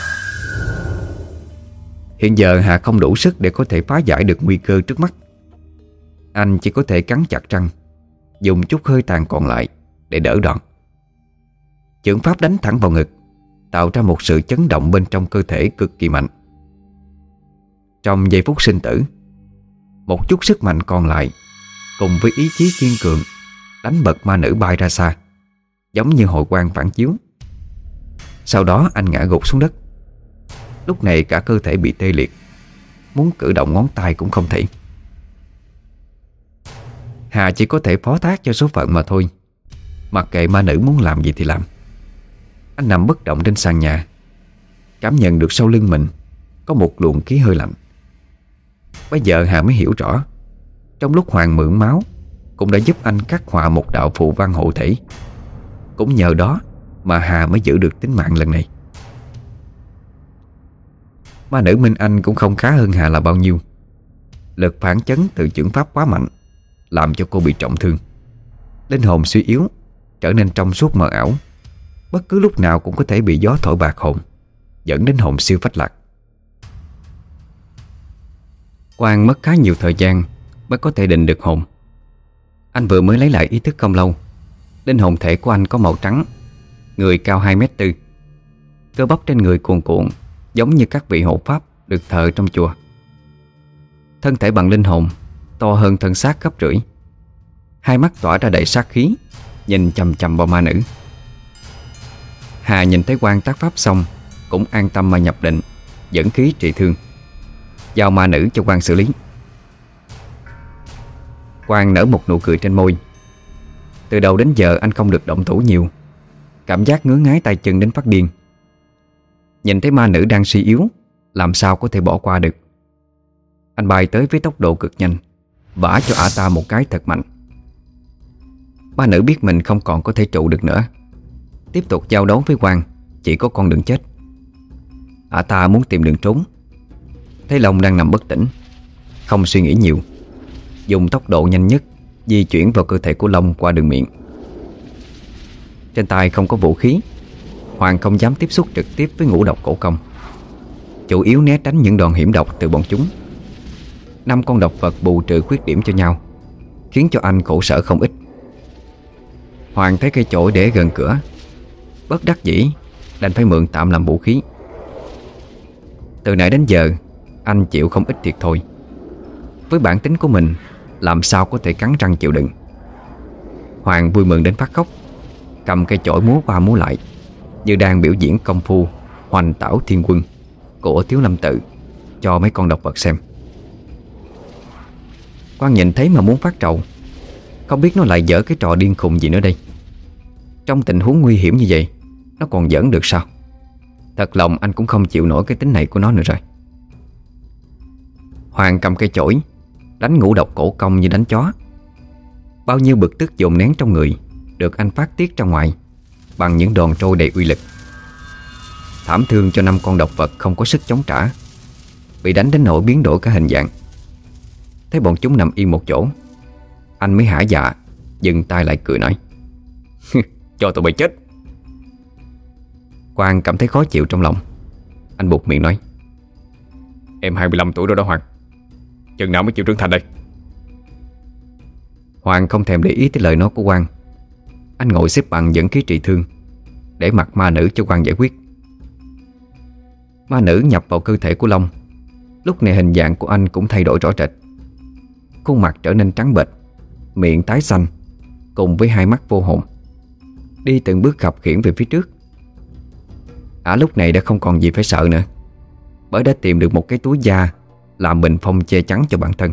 Hiện giờ Hà không đủ sức để có thể phá giải được nguy cơ trước mắt. Anh chỉ có thể cắn chặt răng, dùng chút hơi tàn còn lại để đỡ đòn. Chưởng pháp đánh thẳng vào ngực, tạo ra một sự chấn động bên trong cơ thể cực kỳ mạnh. Trong giây phút sinh tử, một chút sức mạnh còn lại cùng với ý chí kiên cường đánh bật ma nữ bay ra xa, giống như hồi quang phản chiếu. Sau đó anh ngã gục xuống đất. Lúc này cả cơ thể bị tê liệt, muốn cử động ngón tay cũng không thể. Hà chỉ có thể phó thác cho số phận mà thôi, mặc kệ ma nữ muốn làm gì thì làm. Anh nằm bất động trên sàn nhà, cảm nhận được sau lưng mình có một luồng khí hơi lạnh. Bây giờ Hà mới hiểu rõ, trong lúc Hoàng mượn máu cũng đã giúp anh khắc họa một đạo phù văn hộ thể. Cũng nhờ đó mà Hà mới giữ được tính mạng lần này. Ma nữ Minh Anh cũng không khá hơn Hà là bao nhiêu. Lực phản chấn từ chưởng pháp quá mạnh, làm cho cô bị trọng thương. Linh hồn suy yếu, trở nên trong suốt mờ ảo, bất cứ lúc nào cũng có thể bị gió thổi bạc hồn, dẫn đến hồn siêu phách lạc. Quang mất khá nhiều thời gian mới có thể định được hồn. Anh vừa mới lấy lại ý thức không lâu. Linh hồn thể của anh có màu trắng, người cao hai mét tư, cơ bắp trên người cuồn cuộn giống như các vị hộ pháp được thờ trong chùa. Thân thể bằng linh hồn to hơn thân xác gấp rưỡi. Hai mắt tỏa ra đầy sát khí, nhìn chằm chằm vào ma nữ. Hà nhìn thấy Quang tác pháp xong cũng an tâm mà nhập định, dẫn khí trị thương, giao ma nữ cho Quang xử lý. Quang nở một nụ cười trên môi. Từ đầu đến giờ anh không được động thủ nhiều, cảm giác ngứa ngáy tay chân đến phát điên. Nhìn thấy ma nữ đang suy yếu, làm sao có thể bỏ qua được. Anh bay tới với tốc độ cực nhanh, vả cho ả ta một cái thật mạnh. Ma nữ biết mình không còn có thể trụ được nữa, tiếp tục giao đấu với Quang chỉ có con đường chết. Ả ta muốn tìm đường trốn. Thấy Long đang nằm bất tỉnh, không suy nghĩ nhiều, dùng tốc độ nhanh nhất di chuyển vào cơ thể của Long qua đường miệng. Trên tay không có vũ khí, Hoàng không dám tiếp xúc trực tiếp với ngũ độc cổ công, chủ yếu né tránh những đòn hiểm độc từ bọn chúng. Năm con độc vật bù trừ khuyết điểm cho nhau, khiến cho anh khổ sở không ít. Hoàng thấy cây chổi để gần cửa, bất đắc dĩ đành phải mượn tạm làm vũ khí. Từ nãy đến giờ anh chịu không ít thiệt thôi. Với bản tính của mình, làm sao có thể cắn răng chịu đựng. Hoàng vui mừng đến phát khóc, cầm cây chổi múa qua múa lại, như đang biểu diễn công phu Hoành Tảo Thiên Quân của Tiếu Lâm Tự cho mấy con độc vật xem. Quang nhìn thấy mà muốn phát trầu, không biết nó lại dở cái trò điên khùng gì nữa đây. Trong tình huống nguy hiểm như vậy, nó còn giỡn được sao? Thật lòng anh cũng không chịu nổi cái tính này của nó nữa rồi. Hoàng cầm cây chổi đánh ngũ độc cổ công như đánh chó. Bao nhiêu bực tức dồn nén trong người được anh phát tiết ra ngoài bằng những đòn trôi đầy uy lực. Thảm thương cho năm con độc vật không có sức chống trả, bị đánh đến nỗi biến đổi cả hình dạng. Thấy bọn chúng nằm yên một chỗ, anh mới hả dạ, dừng tay lại cười nói: cho tụi bay chết. Quang cảm thấy khó chịu trong lòng. Anh buột miệng nói: em hai mươi lăm tuổi rồi đó Hoàng, chừng nào mới chịu trưởng thành đây? Hoàng không thèm để ý tới lời nói của Quang. Anh ngồi xếp bằng dẫn khí trị thương, để mặc ma nữ cho Quang giải quyết. Ma nữ nhập vào cơ thể của Long. Lúc này hình dạng của anh cũng thay đổi rõ rệt. Khuôn mặt trở nên trắng bệch, miệng tái xanh, cùng với hai mắt vô hồn, đi từng bước khập khiễng về phía trước. Ả lúc này đã không còn gì phải sợ nữa, bởi đã tìm được một cái túi da làm bình phong che chắn cho bản thân.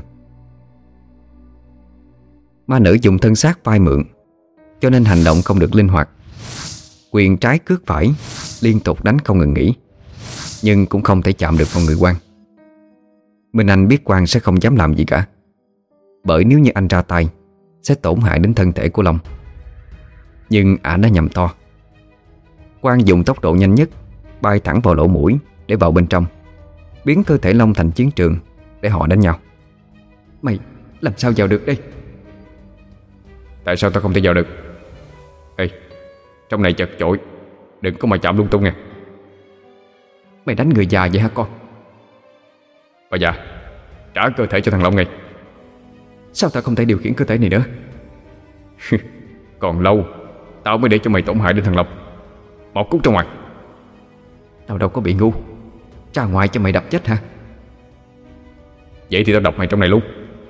Ma nữ dùng thân xác vai mượn, cho nên hành động không được linh hoạt. Quyền trái cước phải liên tục đánh không ngừng nghỉ, nhưng cũng không thể chạm được vào người Quang. Minh Anh biết Quang sẽ không dám làm gì cả, bởi nếu như anh ra tay sẽ tổn hại đến thân thể của Long. Nhưng ả đã nhầm to. Quang dùng tốc độ nhanh nhất bay thẳng vào lỗ mũi để vào bên trong, biến cơ thể Long thành chiến trường để họ đánh nhau. Mày làm sao vào được đây? Tại sao tao không thể vào được? Ê, trong này chật chội, đừng có mà chạm lung tung nha. Mày đánh người già vậy hả con? Bà già, trả cơ thể cho thằng Long ngay. Sao tao không thể điều khiển cơ thể này nữa? Còn lâu tao mới để cho mày tổn hại đến thằng Long. Một cút ra ngoài. Tao đâu có bị ngu. Ra ngoài cho mày đập chết hả? Vậy thì tao đập mày trong này luôn.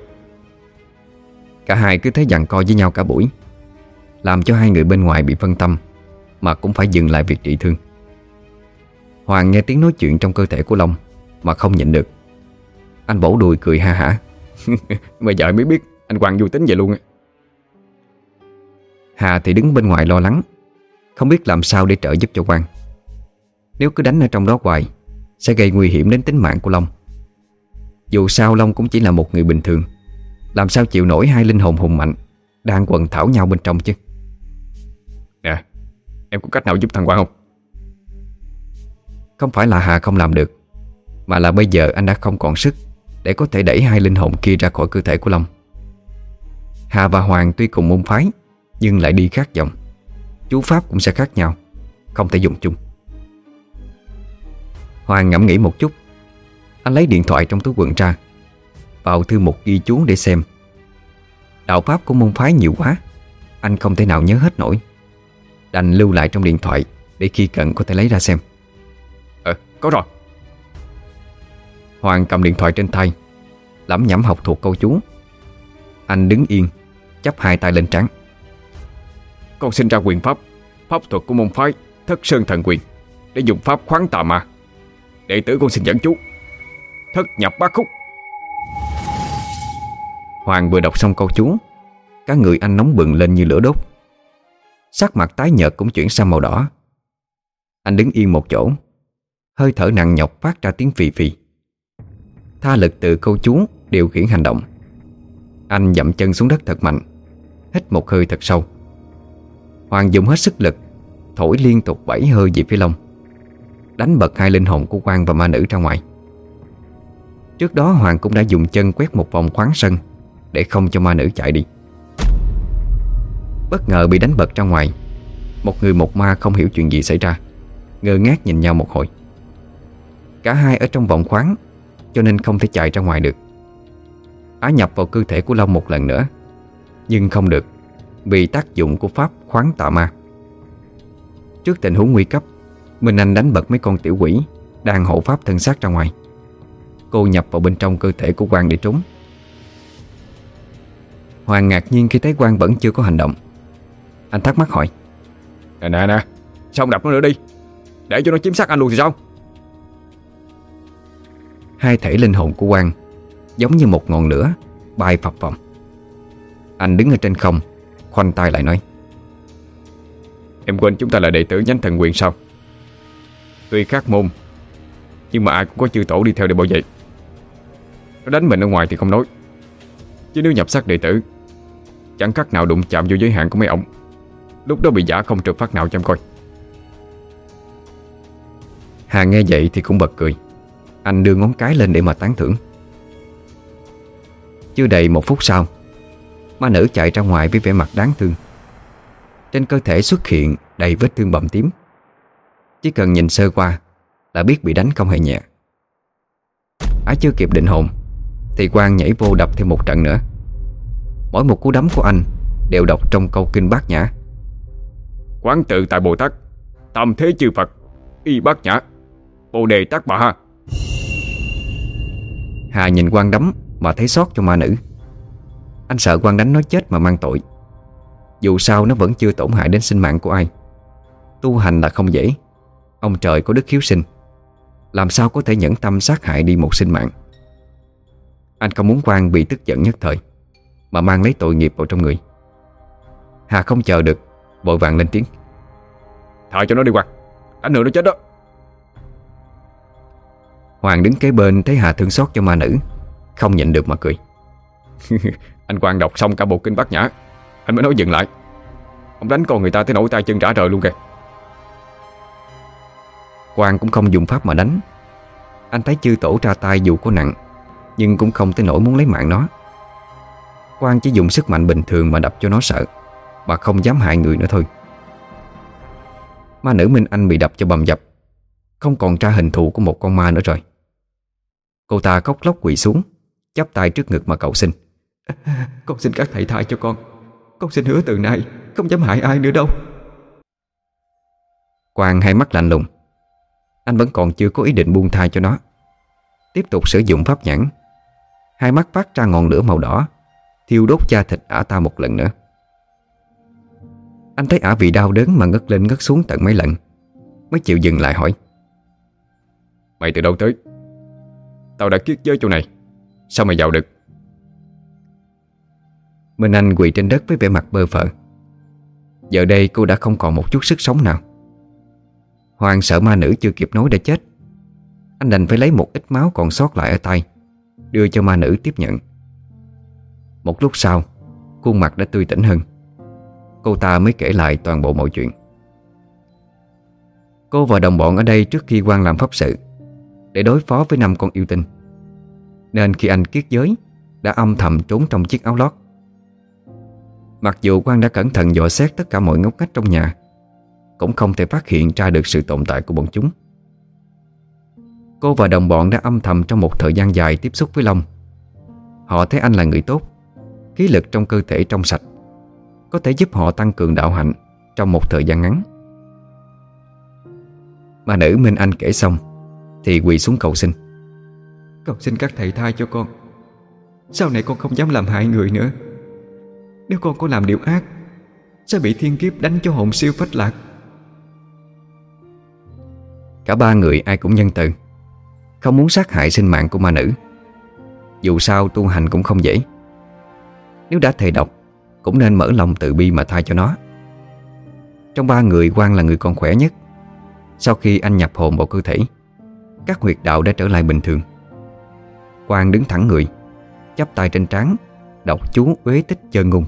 Cả hai cứ thế giằng co với nhau cả buổi, làm cho hai người bên ngoài bị phân tâm, mà cũng phải dừng lại việc trị thương. Hoàng nghe tiếng nói chuyện trong cơ thể của Long mà không nhịn được. Anh bổ đùi cười ha hả. Mà giờ mới biết anh Hoàng vui tính vậy luôn á. Hà thì đứng bên ngoài lo lắng, không biết làm sao để trợ giúp cho Quang. Nếu cứ đánh ở trong đó hoài sẽ gây nguy hiểm đến tính mạng của Long. Dù sao Long cũng chỉ là một người bình thường, làm sao chịu nổi hai linh hồn hùng mạnh đang quần thảo nhau bên trong chứ. Nè, em có cách nào giúp thằng Quang không? Không phải là Hà không làm được, mà là bây giờ anh đã không còn sức để có thể đẩy hai linh hồn kia ra khỏi cơ thể của Long. Hà và Hoàng tuy cùng môn phái nhưng lại đi khác dòng, chú pháp cũng sẽ khác nhau, không thể dùng chung. Hoàng ngẫm nghĩ một chút, anh lấy điện thoại trong túi quần ra, vào thư mục ghi chú để xem. Đạo pháp của môn phái nhiều quá, anh không thể nào nhớ hết nổi, đành lưu lại trong điện thoại để khi cần có thể lấy ra xem. Ờ, có rồi. Hoàng cầm điện thoại trên tay, lẩm nhẩm học thuộc câu chú. Anh đứng yên, chắp hai tay lên trán. Con sinh ra quyền pháp, pháp thuật của môn phái Thất Sơn Thần Quyền, để dùng pháp khoáng tà ma. Đệ tử con xin dẫn chú thất nhập bát khúc. Hoàng vừa đọc xong câu chú, cả người anh nóng bừng lên như lửa đốt, sắc mặt tái nhợt cũng chuyển sang màu đỏ. Anh đứng yên một chỗ, hơi thở nặng nhọc phát ra tiếng phì phì. Tha lực từ câu chú điều khiển hành động. Anh dậm chân xuống đất thật mạnh, hít một hơi thật sâu. Hoàng dùng hết sức lực thổi liên tục bảy hơi về phía Long, đánh bật hai linh hồn của Quang và ma nữ ra ngoài. Trước đó Hoàng cũng đã dùng chân quét một vòng khoáng sân để không cho ma nữ chạy đi. Bất ngờ bị đánh bật ra ngoài. Một người một ma không hiểu chuyện gì xảy ra, ngơ ngác nhìn nhau một hồi. Cả hai ở trong vòng khoáng cho nên không thể chạy ra ngoài được. Á nhập vào cơ thể của Long một lần nữa, nhưng không được vì tác dụng của pháp khoáng tà ma. Trước tình huống nguy cấp, Minh Anh đánh bật mấy con tiểu quỷ đang hộ pháp thân xác ra ngoài. Cô nhập vào bên trong cơ thể của Quang để trốn. Hoàng ngạc nhiên khi thấy Quang vẫn chưa có hành động. Anh thắc mắc hỏi: Nè nè nè, sao không đập nó nữa đi, để cho nó chiếm xác anh luôn thì sao? Hai thể linh hồn của Quang giống như một ngọn lửa bay phập phồng. Anh đứng ở trên không, khoanh tay lại nói: Em quên chúng ta là đệ tử nhánh thần quyền sao? Tuy khác môn, nhưng mà ai cũng có chư tổ đi theo để bảo vệ. Nó đánh mình ở ngoài thì không nói, chứ nếu nhập xác đệ tử, chẳng khác nào đụng chạm vô giới hạn của mấy ổng. Lúc đó bị giả không trượt phát nào cho em coi. Hà nghe vậy thì cũng bật cười. Anh đưa ngón cái lên để mà tán thưởng. Chưa đầy một phút sau, ma nữ chạy ra ngoài với vẻ mặt đáng thương. Trên cơ thể xuất hiện đầy vết thương bầm tím. Chỉ cần nhìn sơ qua là biết bị đánh không hề nhẹ. Ái chưa kịp định hồn thì Quang nhảy vô đập thêm một trận nữa. Mỗi một cú đấm của anh đều đọc trong câu kinh Bát Nhã: Quán tự tại Bồ Tát, tam thế chư Phật, y Bát Nhã, Bồ Đề Tát Bà Ha. Hà nhìn Quang đấm mà thấy xót cho ma nữ. Anh sợ Quang đánh nó chết mà mang tội. Dù sao nó vẫn chưa tổn hại đến sinh mạng của ai. Tu hành là không dễ. Ông trời có đức hiếu sinh, làm sao có thể nhẫn tâm sát hại đi một sinh mạng. Anh không muốn Quang bị tức giận nhất thời mà mang lấy tội nghiệp vào trong người. Hà không chờ được, vội vàng lên tiếng: Thả cho nó đi Quang, đánh nữa nó chết đó. Hoàng đứng kế bên thấy Hà thương xót cho ma nữ, không nhịn được mà cười. Anh Quang đọc xong cả bộ kinh Bát Nhã, anh mới nói dừng lại. Ông đánh con người ta tới nỗi tay chân rã rời luôn kìa. Quang cũng không dùng pháp mà đánh. Anh thấy chư tổ ra tay dù có nặng, nhưng cũng không tới nỗi muốn lấy mạng nó. Quang chỉ dùng sức mạnh bình thường mà đập cho nó sợ, mà không dám hại người nữa thôi. Ma nữ Minh Anh bị đập cho bầm dập, không còn ra hình thù của một con ma nữa rồi. Cô ta khóc lóc quỳ xuống, chắp tay trước ngực mà cầu xin. Con xin các thầy tha cho con. Con xin hứa từ nay không dám hại ai nữa đâu. Quang hai mắt lạnh lùng. Anh vẫn còn chưa có ý định buông tha cho nó. Tiếp tục sử dụng pháp nhãn. Hai mắt phát ra ngọn lửa màu đỏ, thiêu đốt da thịt ả ta một lần nữa. Anh thấy ả vì đau đớn mà ngất lên ngất xuống tận mấy lần, mới chịu dừng lại hỏi. Mày từ đâu tới? Tao đã kiết giới chỗ này, sao mày vào được? Minh Anh quỳ trên đất với vẻ mặt bơ phờ. Giờ đây cô đã không còn một chút sức sống nào. Hoàng sợ ma nữ chưa kịp nói đã chết. Anh đành phải lấy một ít máu còn sót lại ở tay, đưa cho ma nữ tiếp nhận. Một lúc sau, khuôn mặt đã tươi tỉnh hơn. Cô ta mới kể lại toàn bộ mọi chuyện. Cô và đồng bọn ở đây trước khi Quang làm pháp sự để đối phó với năm con yêu tinh, nên khi anh kiết giới đã âm thầm trốn trong chiếc áo lót. Mặc dù Quang đã cẩn thận dò xét tất cả mọi ngóc ngách trong nhà, cũng không thể phát hiện ra được sự tồn tại của bọn chúng. Cô và đồng bọn đã âm thầm trong một thời gian dài tiếp xúc với Long. Họ thấy anh là người tốt, khí lực trong cơ thể trong sạch, có thể giúp họ tăng cường đạo hạnh trong một thời gian ngắn. Ma nữ Minh Anh kể xong thì quỳ xuống cầu xin. Cầu xin các thầy tha cho con. Sau này con không dám làm hại người nữa. Nếu con có làm điều ác, sẽ bị thiên kiếp đánh cho hồn siêu phách lạc. Cả ba người ai cũng nhân từ, không muốn sát hại sinh mạng của ma nữ. Dù sao tu hành cũng không dễ. Nếu đã thề độc, cũng nên mở lòng từ bi mà tha cho nó. Trong ba người, Quang là người còn khỏe nhất. Sau khi anh nhập hồn vào cơ thể, các huyệt đạo đã trở lại bình thường. Quang đứng thẳng người, chắp tay trên trán, đọc chú Uế Tích Chân Ngôn.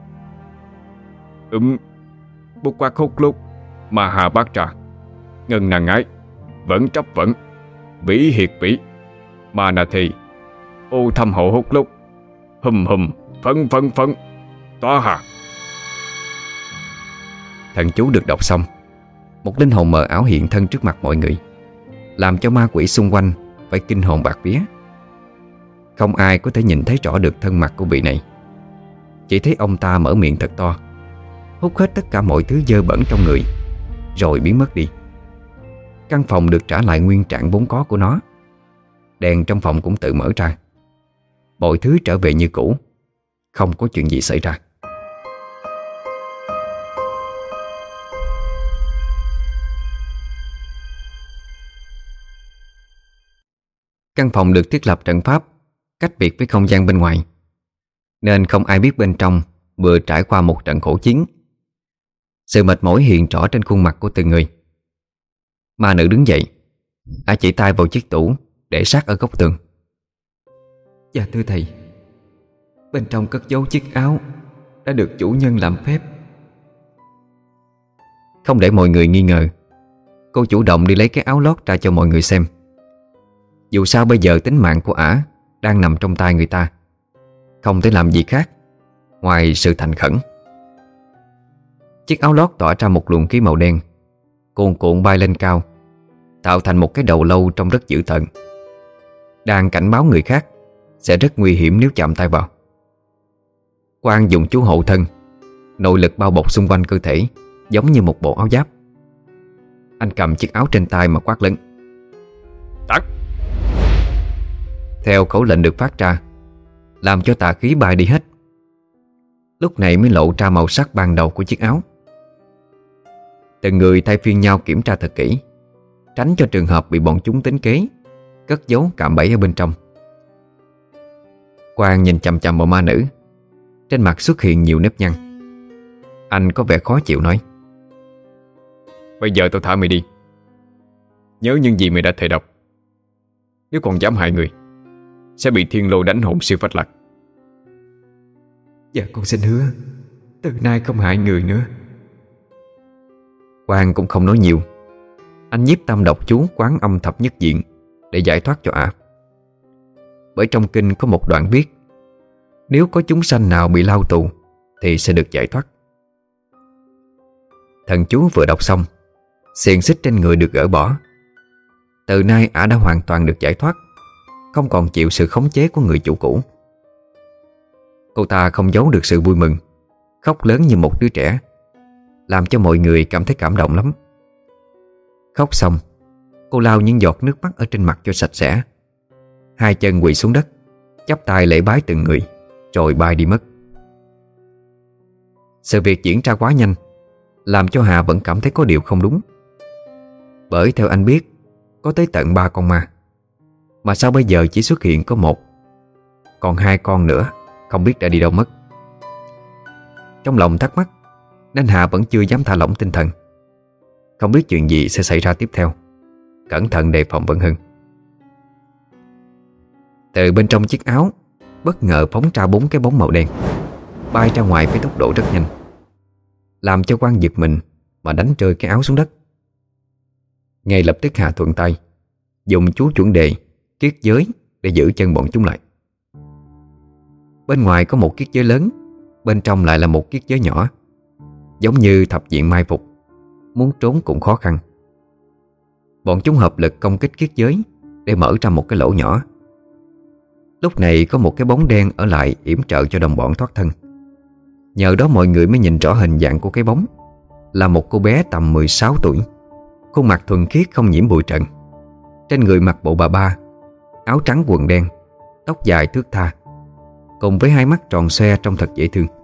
Ừm Bút quát hút lúc mà hà bát trà, ngân nàng ái, vẫn chấp vẫn, vĩ hiệt vĩ, mà nà thì ô thâm hộ hút lúc, hùm hùm phấn phấn phấn, toa hà. Thần chú được đọc xong, một linh hồn mờ ảo hiện thân trước mặt mọi người, làm cho ma quỷ xung quanh phải kinh hồn bạt vía. Không ai có thể nhìn thấy rõ được thân mặt của vị này. Chỉ thấy ông ta mở miệng thật to, hút hết tất cả mọi thứ dơ bẩn trong người, rồi biến mất đi. Căn phòng được trả lại nguyên trạng vốn có của nó. Đèn trong phòng cũng tự mở ra. Mọi thứ trở về như cũ, không có chuyện gì xảy ra. Căn phòng được thiết lập trận pháp cách biệt với không gian bên ngoài, nên không ai biết bên trong vừa trải qua một trận khổ chiến. Sự mệt mỏi hiện rõ trên khuôn mặt của từng người. Ma nữ đứng dậy, ả chỉ tay vào chiếc tủ để sát ở góc tường. Dạ thưa thầy, bên trong cất giấu chiếc áo đã được chủ nhân làm phép. Không để mọi người nghi ngờ, cô chủ động đi lấy cái áo lót ra cho mọi người xem. Dù sao bây giờ tính mạng của ả đang nằm trong tay người ta, không thể làm gì khác ngoài sự thành khẩn. Chiếc áo lót tỏa ra một luồng khí màu đen, cuồn cuộn bay lên cao, tạo thành một cái đầu lâu trông rất dữ tợn, đang cảnh báo người khác sẽ rất nguy hiểm nếu chạm tay vào. Quang dùng chú hộ thân, nội lực bao bọc xung quanh cơ thể, giống như một bộ áo giáp. Anh cầm chiếc áo trên tay mà quát lớn: Tắt! Theo khẩu lệnh được phát ra, làm cho tà khí bay đi hết. Lúc này mới lộ ra màu sắc ban đầu của chiếc áo. Từng người thay phiên nhau kiểm tra thật kỹ, tránh cho trường hợp bị bọn chúng tính kế, cất giấu cạm bẫy ở bên trong. Quang nhìn chằm chằm vào ma nữ, trên mặt xuất hiện nhiều nếp nhăn. Anh có vẻ khó chịu nói: Bây giờ tôi thả mày đi. Nhớ những gì mày đã thề độc. Nếu còn dám hại người, sẽ bị thiên lôi đánh hồn siêu phách lạc. Dạ con xin hứa, từ nay không hại người nữa. Quang cũng không nói nhiều. Anh nhiếp tâm đọc chú Quán Âm Thập Nhất Diện để giải thoát cho ả. Bởi trong kinh có một đoạn viết, nếu có chúng sanh nào bị lao tù thì sẽ được giải thoát. Thần chú vừa đọc xong, xiềng xích trên người được gỡ bỏ. Từ nay ả đã hoàn toàn được giải thoát, không còn chịu sự khống chế của người chủ cũ. Cô ta không giấu được sự vui mừng, khóc lớn như một đứa trẻ, làm cho mọi người cảm thấy cảm động lắm. Khóc xong, cô lau những giọt nước mắt ở trên mặt cho sạch sẽ, hai chân quỳ xuống đất, chắp tay lễ bái từng người, rồi bay đi mất. Sự việc diễn ra quá nhanh, làm cho Hà vẫn cảm thấy có điều không đúng. Bởi theo anh biết, có tới tận ba con ma, mà sao bây giờ chỉ xuất hiện có một, còn hai con nữa không biết đã đi đâu mất. Trong lòng thắc mắc nên Hà vẫn chưa dám thả lỏng tinh thần, không biết chuyện gì sẽ xảy ra tiếp theo, cẩn thận đề phòng Vân Hưng. Từ bên trong chiếc áo bất ngờ phóng ra bốn cái bóng màu đen, bay ra ngoài với tốc độ rất nhanh, làm cho Quang giật mình mà đánh rơi cái áo xuống đất. Ngay lập tức Hà thuận tay dùng chú chuẩn đề kiết giới để giữ chân bọn chúng lại. Bên ngoài có một kiết giới lớn, bên trong lại là một kiết giới nhỏ, giống như thập diện mai phục, muốn trốn cũng khó khăn. Bọn chúng hợp lực công kích kiết giới để mở ra một cái lỗ nhỏ. Lúc này có một cái bóng đen ở lại yểm trợ cho đồng bọn thoát thân. Nhờ đó mọi người mới nhìn rõ hình dạng của cái bóng, là một cô bé tầm mười sáu tuổi, khuôn mặt thuần khiết không nhiễm bụi trần, trên người mặc bộ bà ba, áo trắng quần đen, tóc dài thướt tha, cùng với hai mắt tròn xoe trông thật dễ thương.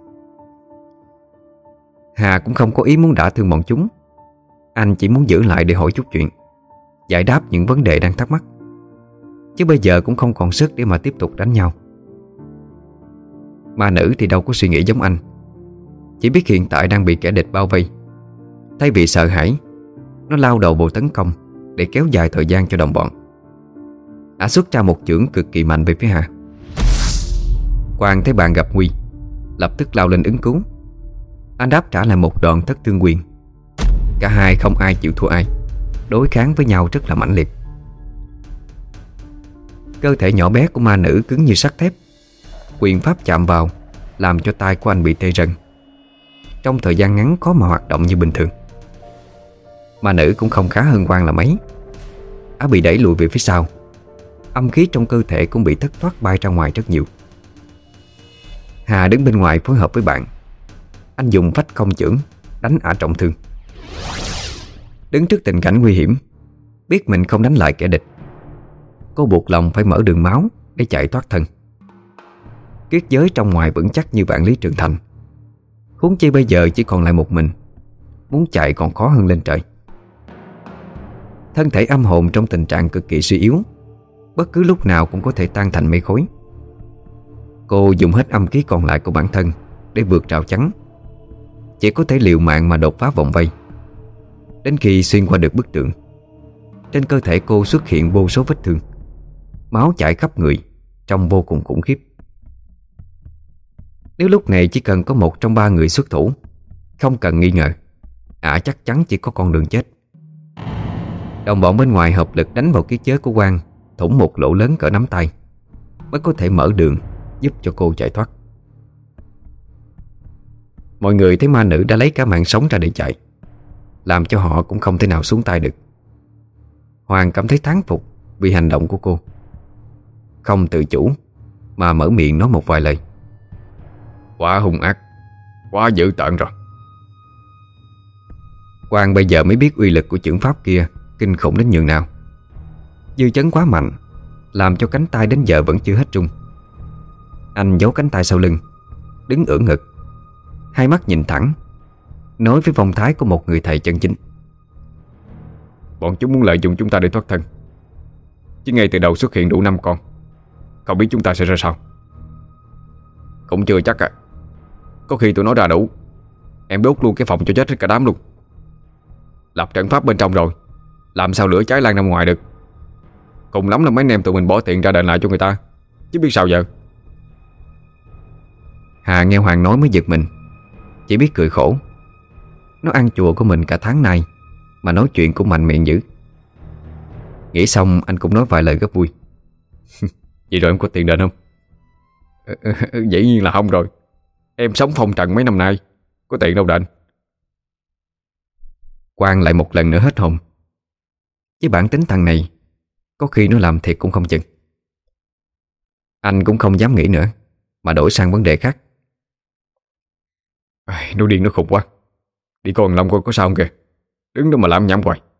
Hà cũng không có ý muốn đả thương bọn chúng. Anh chỉ muốn giữ lại để hỏi chút chuyện, giải đáp những vấn đề đang thắc mắc, chứ bây giờ cũng không còn sức để mà tiếp tục đánh nhau. Ma nữ thì đâu có suy nghĩ giống anh, chỉ biết hiện tại đang bị kẻ địch bao vây. Thay vì sợ hãi, nó lao đầu vào tấn công để kéo dài thời gian cho đồng bọn. Ả xuất ra một chưởng cực kỳ mạnh về phía Hà. Quang thấy bạn gặp nguy, lập tức lao lên ứng cứu. Anh đáp trả lại một đòn thất thương quyền. Cả hai không ai chịu thua ai, đối kháng với nhau rất là mãnh liệt. Cơ thể nhỏ bé của ma nữ cứng như sắt thép, quyền pháp chạm vào làm cho tay của anh bị tê rần. Trong thời gian ngắn khó mà hoạt động như bình thường. Ma nữ cũng không khá hơn Quang là mấy. Ả bị đẩy lùi về phía sau, âm khí trong cơ thể cũng bị thất thoát bay ra ngoài rất nhiều. Hà đứng bên ngoài phối hợp với bạn. Anh dùng phách không chưởng đánh Ả trọng thương. Đứng trước tình cảnh nguy hiểm, biết mình không đánh lại kẻ địch, cô buộc lòng phải mở đường máu để chạy thoát thân. Kiết giới trong ngoài vững chắc như vạn lý trường thành, huống chi bây giờ chỉ còn lại một mình, muốn chạy còn khó hơn lên trời. Thân thể âm hồn trong tình trạng cực kỳ suy yếu, bất cứ lúc nào cũng có thể tan thành mây khói. Cô dùng hết âm khí còn lại của bản thân để vượt rào chắn, chỉ có thể liều mạng mà đột phá vòng vây. Đến khi xuyên qua được bức tường, trên cơ thể cô xuất hiện vô số vết thương, máu chảy khắp người, trông vô cùng khủng khiếp. Nếu lúc này chỉ cần có một trong ba người xuất thủ, không cần nghi ngờ, Ả chắc chắn chỉ có con đường chết. Đồng bọn bên ngoài hợp lực đánh vào kiết giới của Quang, thủng một lỗ lớn cỡ nắm tay, mới có thể mở đường giúp cho cô chạy thoát. Mọi người thấy ma nữ đã lấy cả mạng sống ra để chạy, làm cho họ cũng không thể nào xuống tay được. Hoàng cảm thấy thán phục vì hành động của cô, không tự chủ mà mở miệng nói một vài lời. Quá hung ác, quá dữ tợn rồi. Quang bây giờ mới biết uy lực của chưởng pháp kia kinh khủng đến nhường nào. Dư chấn quá mạnh, làm cho cánh tay đến giờ vẫn chưa hết rung. Anh giấu cánh tay sau lưng, đứng ưỡn ngực, hai mắt nhìn thẳng, nói với phong thái của một người thầy chân chính. Bọn chúng muốn lợi dụng chúng ta để thoát thân, chứ ngay từ đầu xuất hiện đủ năm con, không biết chúng ta sẽ ra sao. Cũng chưa chắc à. Có khi tụi nó ra đủ, em đốt luôn cái phòng cho chết hết cả đám luôn. Lập trận pháp bên trong rồi, làm sao lửa cháy lan ra ngoài được. Cùng lắm là mấy anh em tụi mình bỏ tiền ra đền lại cho người ta, chứ biết sao giờ. Hà nghe Hoàng nói mới giật mình, chỉ biết cười khổ. Nó ăn chùa của mình cả tháng nay mà nói chuyện cũng mạnh miệng dữ. Nghĩ xong anh cũng nói vài lời góp vui. Vậy rồi em có tiền đền không? Dĩ nhiên là không rồi. Em sống phong trần mấy năm nay, có tiền đâu đền. Quang lại một lần nữa hết hồn. Với bản tính thằng này, có khi nó làm thiệt cũng không chừng. Anh cũng không dám nghĩ nữa, mà đổi sang vấn đề khác. Nó điên nó khùng quá. Đi coi thằng Long coi có sao không kìa. Đứng đó mà làm nhảm hoài.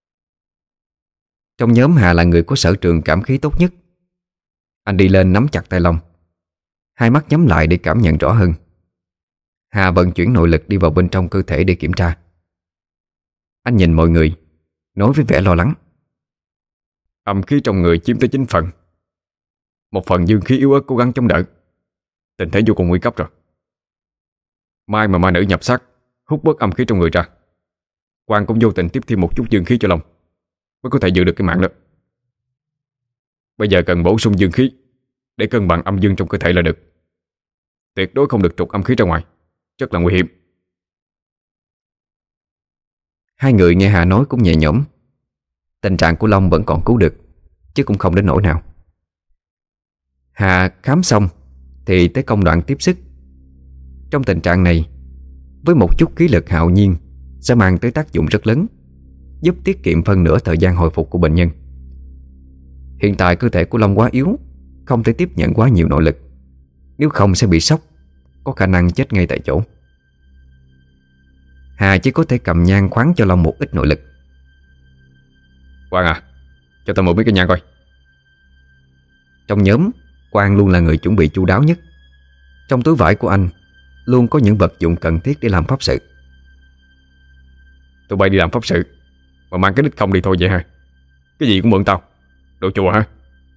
Trong nhóm Hà là người có sở trường cảm khí tốt nhất. Anh đi lên nắm chặt tay Long, hai mắt nhắm lại để cảm nhận rõ hơn. Hà vận chuyển nội lực đi vào bên trong cơ thể để kiểm tra. Anh nhìn mọi người, nói với vẻ lo lắng. Âm khí trong người chiếm tới chín phần. Một phần dương khí yếu ớt cố gắng chống đỡ. Tình thế vô cùng nguy cấp rồi. Mai mà ma nữ nhập xác, hút bớt âm khí trong người ra, Quang cũng vô tình tiếp thêm một chút dương khí cho Long, mới có thể giữ được cái mạng đó. Bây giờ cần bổ sung dương khí để cân bằng âm dương trong cơ thể là được. Tuyệt đối không được trục âm khí ra ngoài, rất là nguy hiểm. Hai người nghe Hà nói cũng nhẹ nhõm. Tình trạng của Long vẫn còn cứu được, chứ cũng không đến nỗi nào. Hà khám xong thì tới công đoạn tiếp sức. Trong tình trạng này, với một chút khí lực hạo nhiên sẽ mang tới tác dụng rất lớn, giúp tiết kiệm phân nửa thời gian hồi phục của bệnh nhân. Hiện tại cơ thể của Long quá yếu, không thể tiếp nhận quá nhiều nội lực. Nếu không sẽ bị sốc, có khả năng chết ngay tại chỗ. Hà chỉ có thể cầm nhang khoáng cho Long một ít nội lực. Quang à, cho tao mượn mấy cái nhang coi. Trong nhóm, Quang luôn là người chuẩn bị chu đáo nhất. Trong túi vải của anh luôn có những vật dụng cần thiết để làm pháp sự. Tụi bay đi làm pháp sự mà mang cái đích không đi thôi vậy hả? Cái gì cũng mượn tao, đồ chùa hả?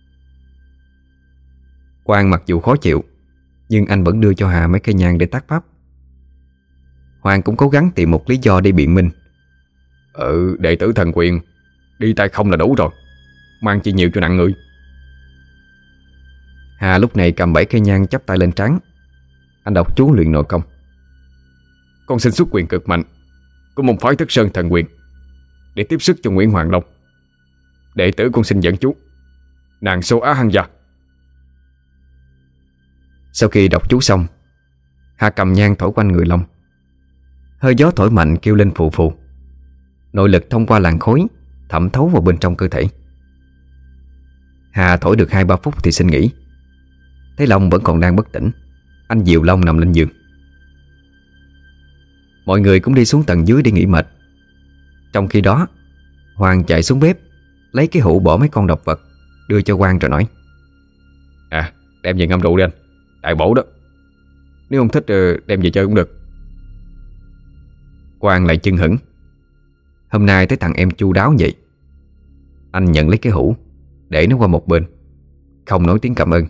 Quang mặc dù khó chịu, nhưng anh vẫn đưa cho Hà mấy cây nhang để tác pháp. Hoàng cũng cố gắng tìm một lý do để biện minh. Ừ, đệ tử thần quyền đi tay không là đủ rồi, mang chi nhiều cho nặng người. Hà lúc này cầm bảy cây nhang chắp tay lên trán. Anh đọc chú luyện nội công. Con xin xuất quyền cực mạnh của môn phái Thất Sơn Thần Quyền để tiếp sức cho Nguyễn Hoàng Long. Đệ tử con xin dẫn chú nàng xô á hăng gia. Sau khi đọc chú xong, Hà cầm nhang thổi quanh người Long. Hơi gió thổi mạnh kêu lên phù phù. Nội lực thông qua làn khói thẩm thấu vào bên trong cơ thể. Hà thổi được hai ba phút thì xin nghỉ. Thấy Long vẫn còn đang bất tỉnh, anh dìu Long nằm lên giường. Mọi người cũng đi xuống tầng dưới để nghỉ mệt. Trong khi đó, Hoàng chạy xuống bếp, lấy cái hũ bỏ mấy con độc vật, đưa cho Quang rồi nói: À, đem về ngâm rượu đi anh, đại bổ đó. Nếu không thích đem về chơi cũng được. Quang lại chưng hửng. Hôm nay thấy thằng em chu đáo vậy. Anh nhận lấy cái hũ, để nó qua một bên, không nói tiếng cảm ơn.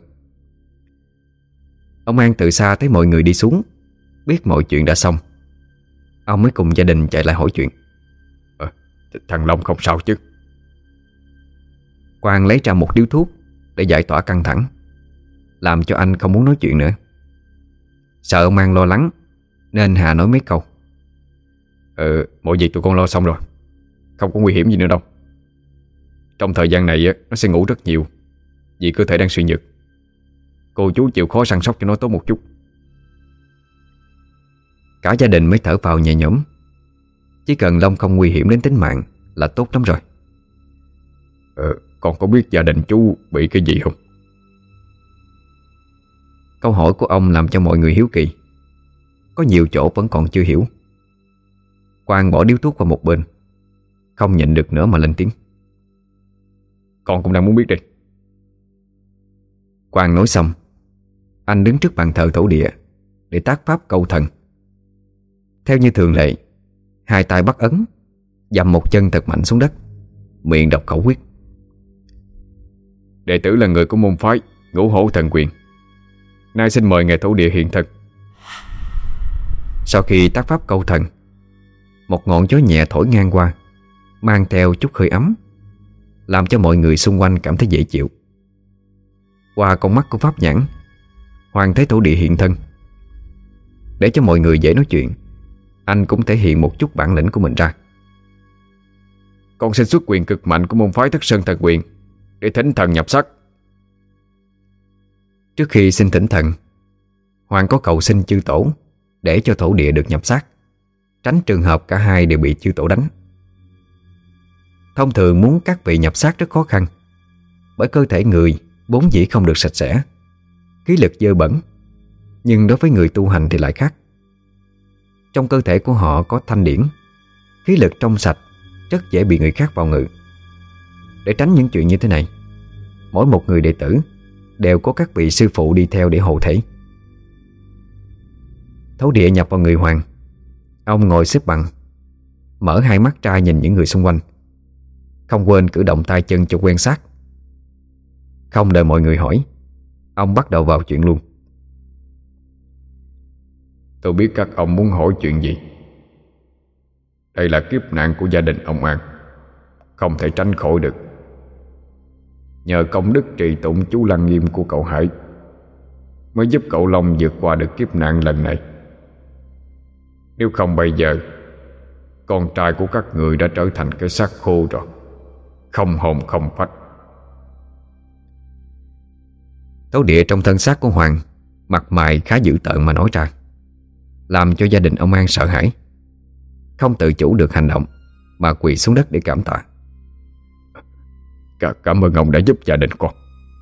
Ông An từ xa thấy mọi người đi xuống, biết mọi chuyện đã xong. Ông mới cùng gia đình chạy lại hỏi chuyện. à, Thằng Long không sao chứ? Quang lấy ra một điếu thuốc để giải tỏa căng thẳng, làm cho anh không muốn nói chuyện nữa. Sợ ông An lo lắng nên Hà nói mấy câu. Ờ, mọi việc tụi con lo xong rồi, không có nguy hiểm gì nữa đâu. Trong thời gian này nó sẽ ngủ rất nhiều vì cơ thể đang suy nhược. Cô chú chịu khó săn sóc cho nó tốt một chút. Cả gia đình mới thở phào nhẹ nhõm. Chỉ cần Long không nguy hiểm đến tính mạng là tốt lắm rồi. Ờ, con có biết gia đình chú bị cái gì không? Câu hỏi của ông làm cho mọi người hiếu kỳ. Có nhiều chỗ vẫn còn chưa hiểu. Quang bỏ điếu thuốc qua một bên, không nhịn được nữa mà lên tiếng. Con cũng đang muốn biết đây. Quang nói xong, anh đứng trước bàn thờ thổ địa để tác pháp cầu thần. Theo như thường lệ, hai tay bắt ấn, dậm một chân thật mạnh xuống đất, miệng đọc khẩu quyết. Đệ tử là người của môn phái Ngũ Hổ Thần Quyền, nay xin mời ngài thổ địa hiện thân. Sau khi tác pháp cầu thần, một ngọn gió nhẹ thổi ngang qua, mang theo chút hơi ấm, làm cho mọi người xung quanh cảm thấy dễ chịu. Qua con mắt của pháp nhãn, Hoàng thấy thổ địa hiện thân. Để cho mọi người dễ nói chuyện, anh cũng thể hiện một chút bản lĩnh của mình ra. Con xin xuất quyền cực mạnh của môn phái Thất Sơn Thần Quyền để thỉnh thần nhập xác. Trước khi xin thỉnh thần, Hoàng có cầu xin chư tổ để cho thổ địa được nhập xác, tránh trường hợp cả hai đều bị chư tổ đánh. Thông thường muốn các vị nhập xác rất khó khăn, bởi cơ thể người vốn dĩ không được sạch sẽ, khí lực dơ bẩn. Nhưng đối với người tu hành thì lại khác. Trong cơ thể của họ có thanh điển, khí lực trong sạch, rất dễ bị người khác vào ngự. Để tránh những chuyện như thế này, mỗi một người đệ tử đều có các vị sư phụ đi theo để hộ thể. Thấu địa nhập vào người Hoàng. Ông ngồi xếp bằng, mở hai mắt ra nhìn những người xung quanh, không quên cử động tay chân cho quen sát. Không đợi mọi người hỏi, ông bắt đầu vào chuyện luôn. Tôi biết các ông muốn hỏi chuyện gì. Đây là kiếp nạn của gia đình ông An, không thể tránh khỏi được. Nhờ công đức trì tụng chú Lăng Nghiêm của cậu Hải mới giúp cậu Long vượt qua được kiếp nạn lần này. Nếu không bây giờ con trai của các người đã trở thành cái xác khô rồi, không hồn không phách. Tấu địa trong thân xác của Hoàng mặt mày khá dữ tợn mà nói ra, làm cho gia đình ông An sợ hãi, không tự chủ được hành động mà quỳ xuống đất để cảm tạ. Cảm ơn ông đã giúp gia đình con.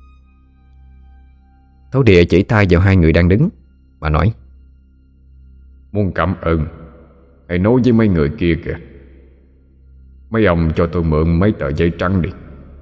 Thấu địa chỉ tay vào hai người đang đứng mà nói: Muốn cảm ơn hãy nói với mấy người kia kìa. Mấy ông cho tôi mượn mấy tờ giấy trắng đi.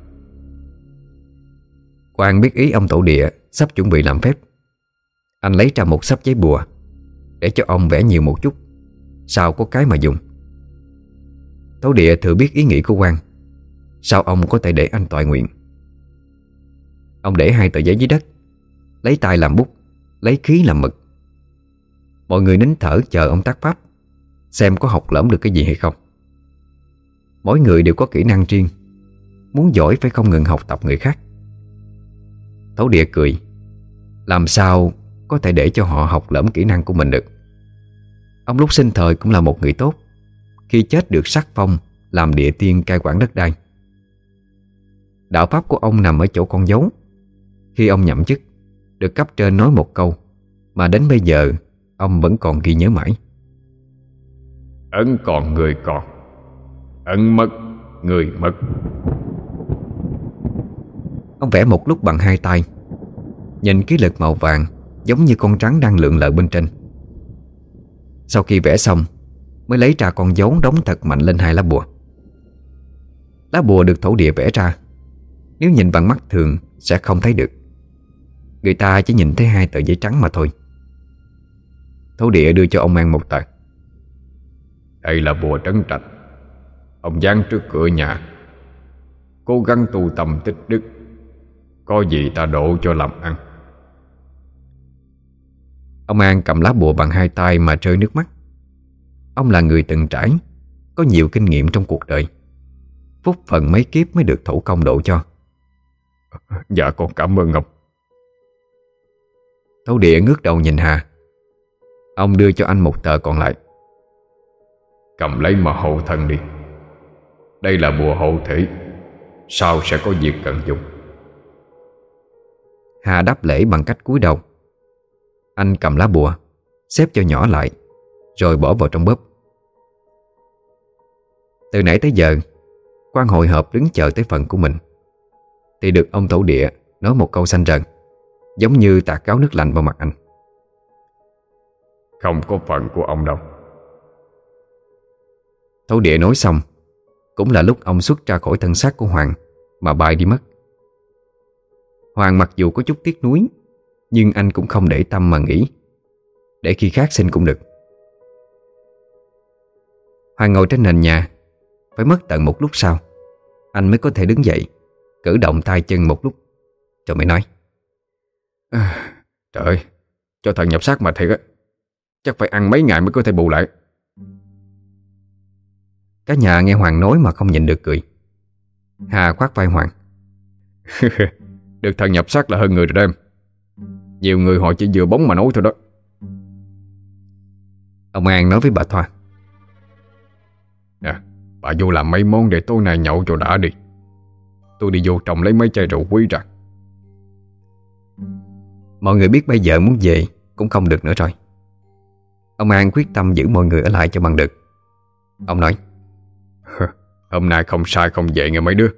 Quang biết ý ông tổ địa sắp chuẩn bị làm phép. Anh lấy ra một xấp giấy bùa để cho ông vẽ nhiều một chút, sao có cái mà dùng. Thấu địa thừa biết ý nghĩ của Quang, sao ông có thể để anh toại nguyện. Ông để hai tờ giấy dưới đất, lấy tay làm bút, lấy khí làm mực. Mọi người nín thở chờ ông tác pháp, xem có học lỏm được cái gì hay không. Mỗi người đều có kỹ năng riêng, muốn giỏi phải không ngừng học tập người khác. Thấu địa cười, làm sao có thể để cho họ học lỏm kỹ năng của mình được. Ông lúc sinh thời cũng là một người tốt, khi chết được sắc phong làm địa tiên cai quản đất đai. Đạo pháp của ông nằm ở chỗ con dấu. Khi ông nhậm chức, được cấp trên nói một câu mà đến bây giờ ông vẫn còn ghi nhớ mãi: Ấn còn người còn, ấn mất người mất. Ông vẽ một lúc bằng hai tay, nhìn cái lực màu vàng giống như con rắn đang lượn lờ bên trên. Sau khi vẽ xong, mới lấy ra con dấu đóng thật mạnh lên hai lá bùa. Lá bùa được thổ địa vẽ ra, nếu nhìn bằng mắt thường sẽ không thấy được. Người ta chỉ nhìn thấy hai tờ giấy trắng mà thôi. Thổ địa đưa cho ông An một tờ. Đây là bùa trấn trạch, ông dán trước cửa nhà. Cố gắng tu tâm tích đức, có gì ta độ cho làm ăn. Ông An cầm lá bùa bằng hai tay mà rơi nước mắt. Ông là người từng trải, có nhiều kinh nghiệm trong cuộc đời, phúc phần mấy kiếp mới được thổ công độ cho. Dạ con cảm ơn ông. Thấu địa ngước đầu nhìn Hà. Ông đưa cho anh một tờ còn lại. Cầm lấy mà hộ thân đi. Đây là bùa hộ thể, sau sẽ có việc cần dùng. Hà đáp lễ bằng cách cúi đầu. Anh cầm lá bùa, xếp cho nhỏ lại, rồi bỏ vào trong bóp. Từ nãy tới giờ, Quang hồi hộp đứng chờ tới phần của mình, thì được ông tổ địa nói một câu xanh rần, giống như tạt gáo nước lạnh vào mặt anh: Không có phần của ông đâu. Thổ địa nói xong, cũng là lúc ông xuất ra khỏi thân xác của Hoàng mà bay đi mất. Hoàng mặc dù có chút tiếc nuối, nhưng anh cũng không để tâm mà nghĩ, để khi khác xin cũng được. Hoàng ngồi trên nền nhà, phải mất tận một lúc sau anh mới có thể đứng dậy, cử động tay chân một lúc, rồi mới nói: à, Trời ơi, cho thần nhập xác mà thiệt á, chắc phải ăn mấy ngày mới có thể bù lại. Cả nhà nghe Hoàng nói mà không nhịn được cười. Hà khoác vai Hoàng: Được thần nhập xác là hơn người rồi đó em. Nhiều người họ chỉ vừa bóng mà nói thôi đó. Ông An nói với bà Thoa: Nè, Bà vô làm mấy món để tối nay nhậu cho đã đi. Tôi đi vô trong lấy mấy chai rượu quý ra. Mọi người biết bây giờ muốn về cũng không được nữa rồi. Ông An quyết tâm giữ mọi người ở lại cho bằng được. Ông nói: Hôm nay không sai không về nghe mấy đứa.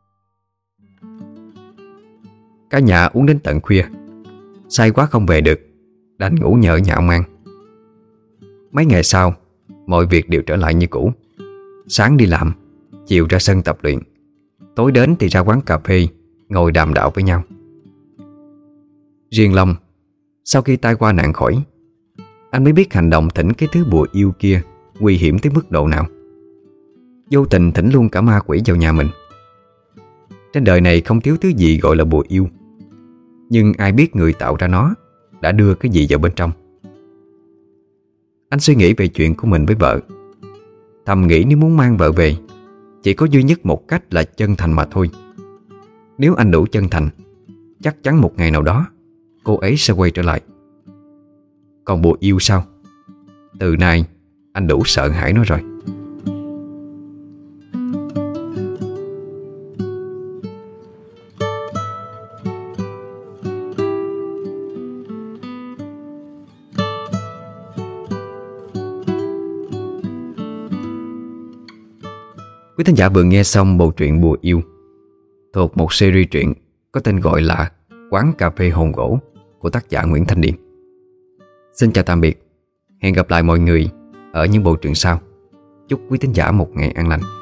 Cả nhà uống đến tận khuya, say quá không về được, đành ngủ nhờ ở nhà ông An. Mấy ngày sau, mọi việc đều trở lại như cũ. Sáng đi làm, chiều ra sân tập luyện, tối đến thì ra quán cà phê ngồi đàm đạo với nhau. Riêng Long, sau khi tai qua nạn khỏi, anh mới biết hành động thỉnh cái thứ bùa yêu kia nguy hiểm tới mức độ nào. Vô tình thỉnh luôn cả ma quỷ vào nhà mình. Trên đời này không thiếu thứ gì gọi là bùa yêu, nhưng ai biết người tạo ra nó đã đưa cái gì vào bên trong. Anh suy nghĩ về chuyện của mình với vợ, thầm nghĩ nếu muốn mang vợ về chỉ có duy nhất một cách là chân thành mà thôi. Nếu anh đủ chân thành, chắc chắn một ngày nào đó cô ấy sẽ quay trở lại. Còn bùa yêu sao? Từ nay anh đủ sợ hãi nó rồi. Quý thính giả vừa nghe xong bộ truyện Bùa Yêu thuộc một series truyện có tên gọi là Quán Cà Phê Hồn Gỗ của tác giả Nguyễn Thanh Điền. Xin chào tạm biệt. Hẹn gặp lại mọi người ở những bộ truyện sau. Chúc quý thính giả một ngày an lành.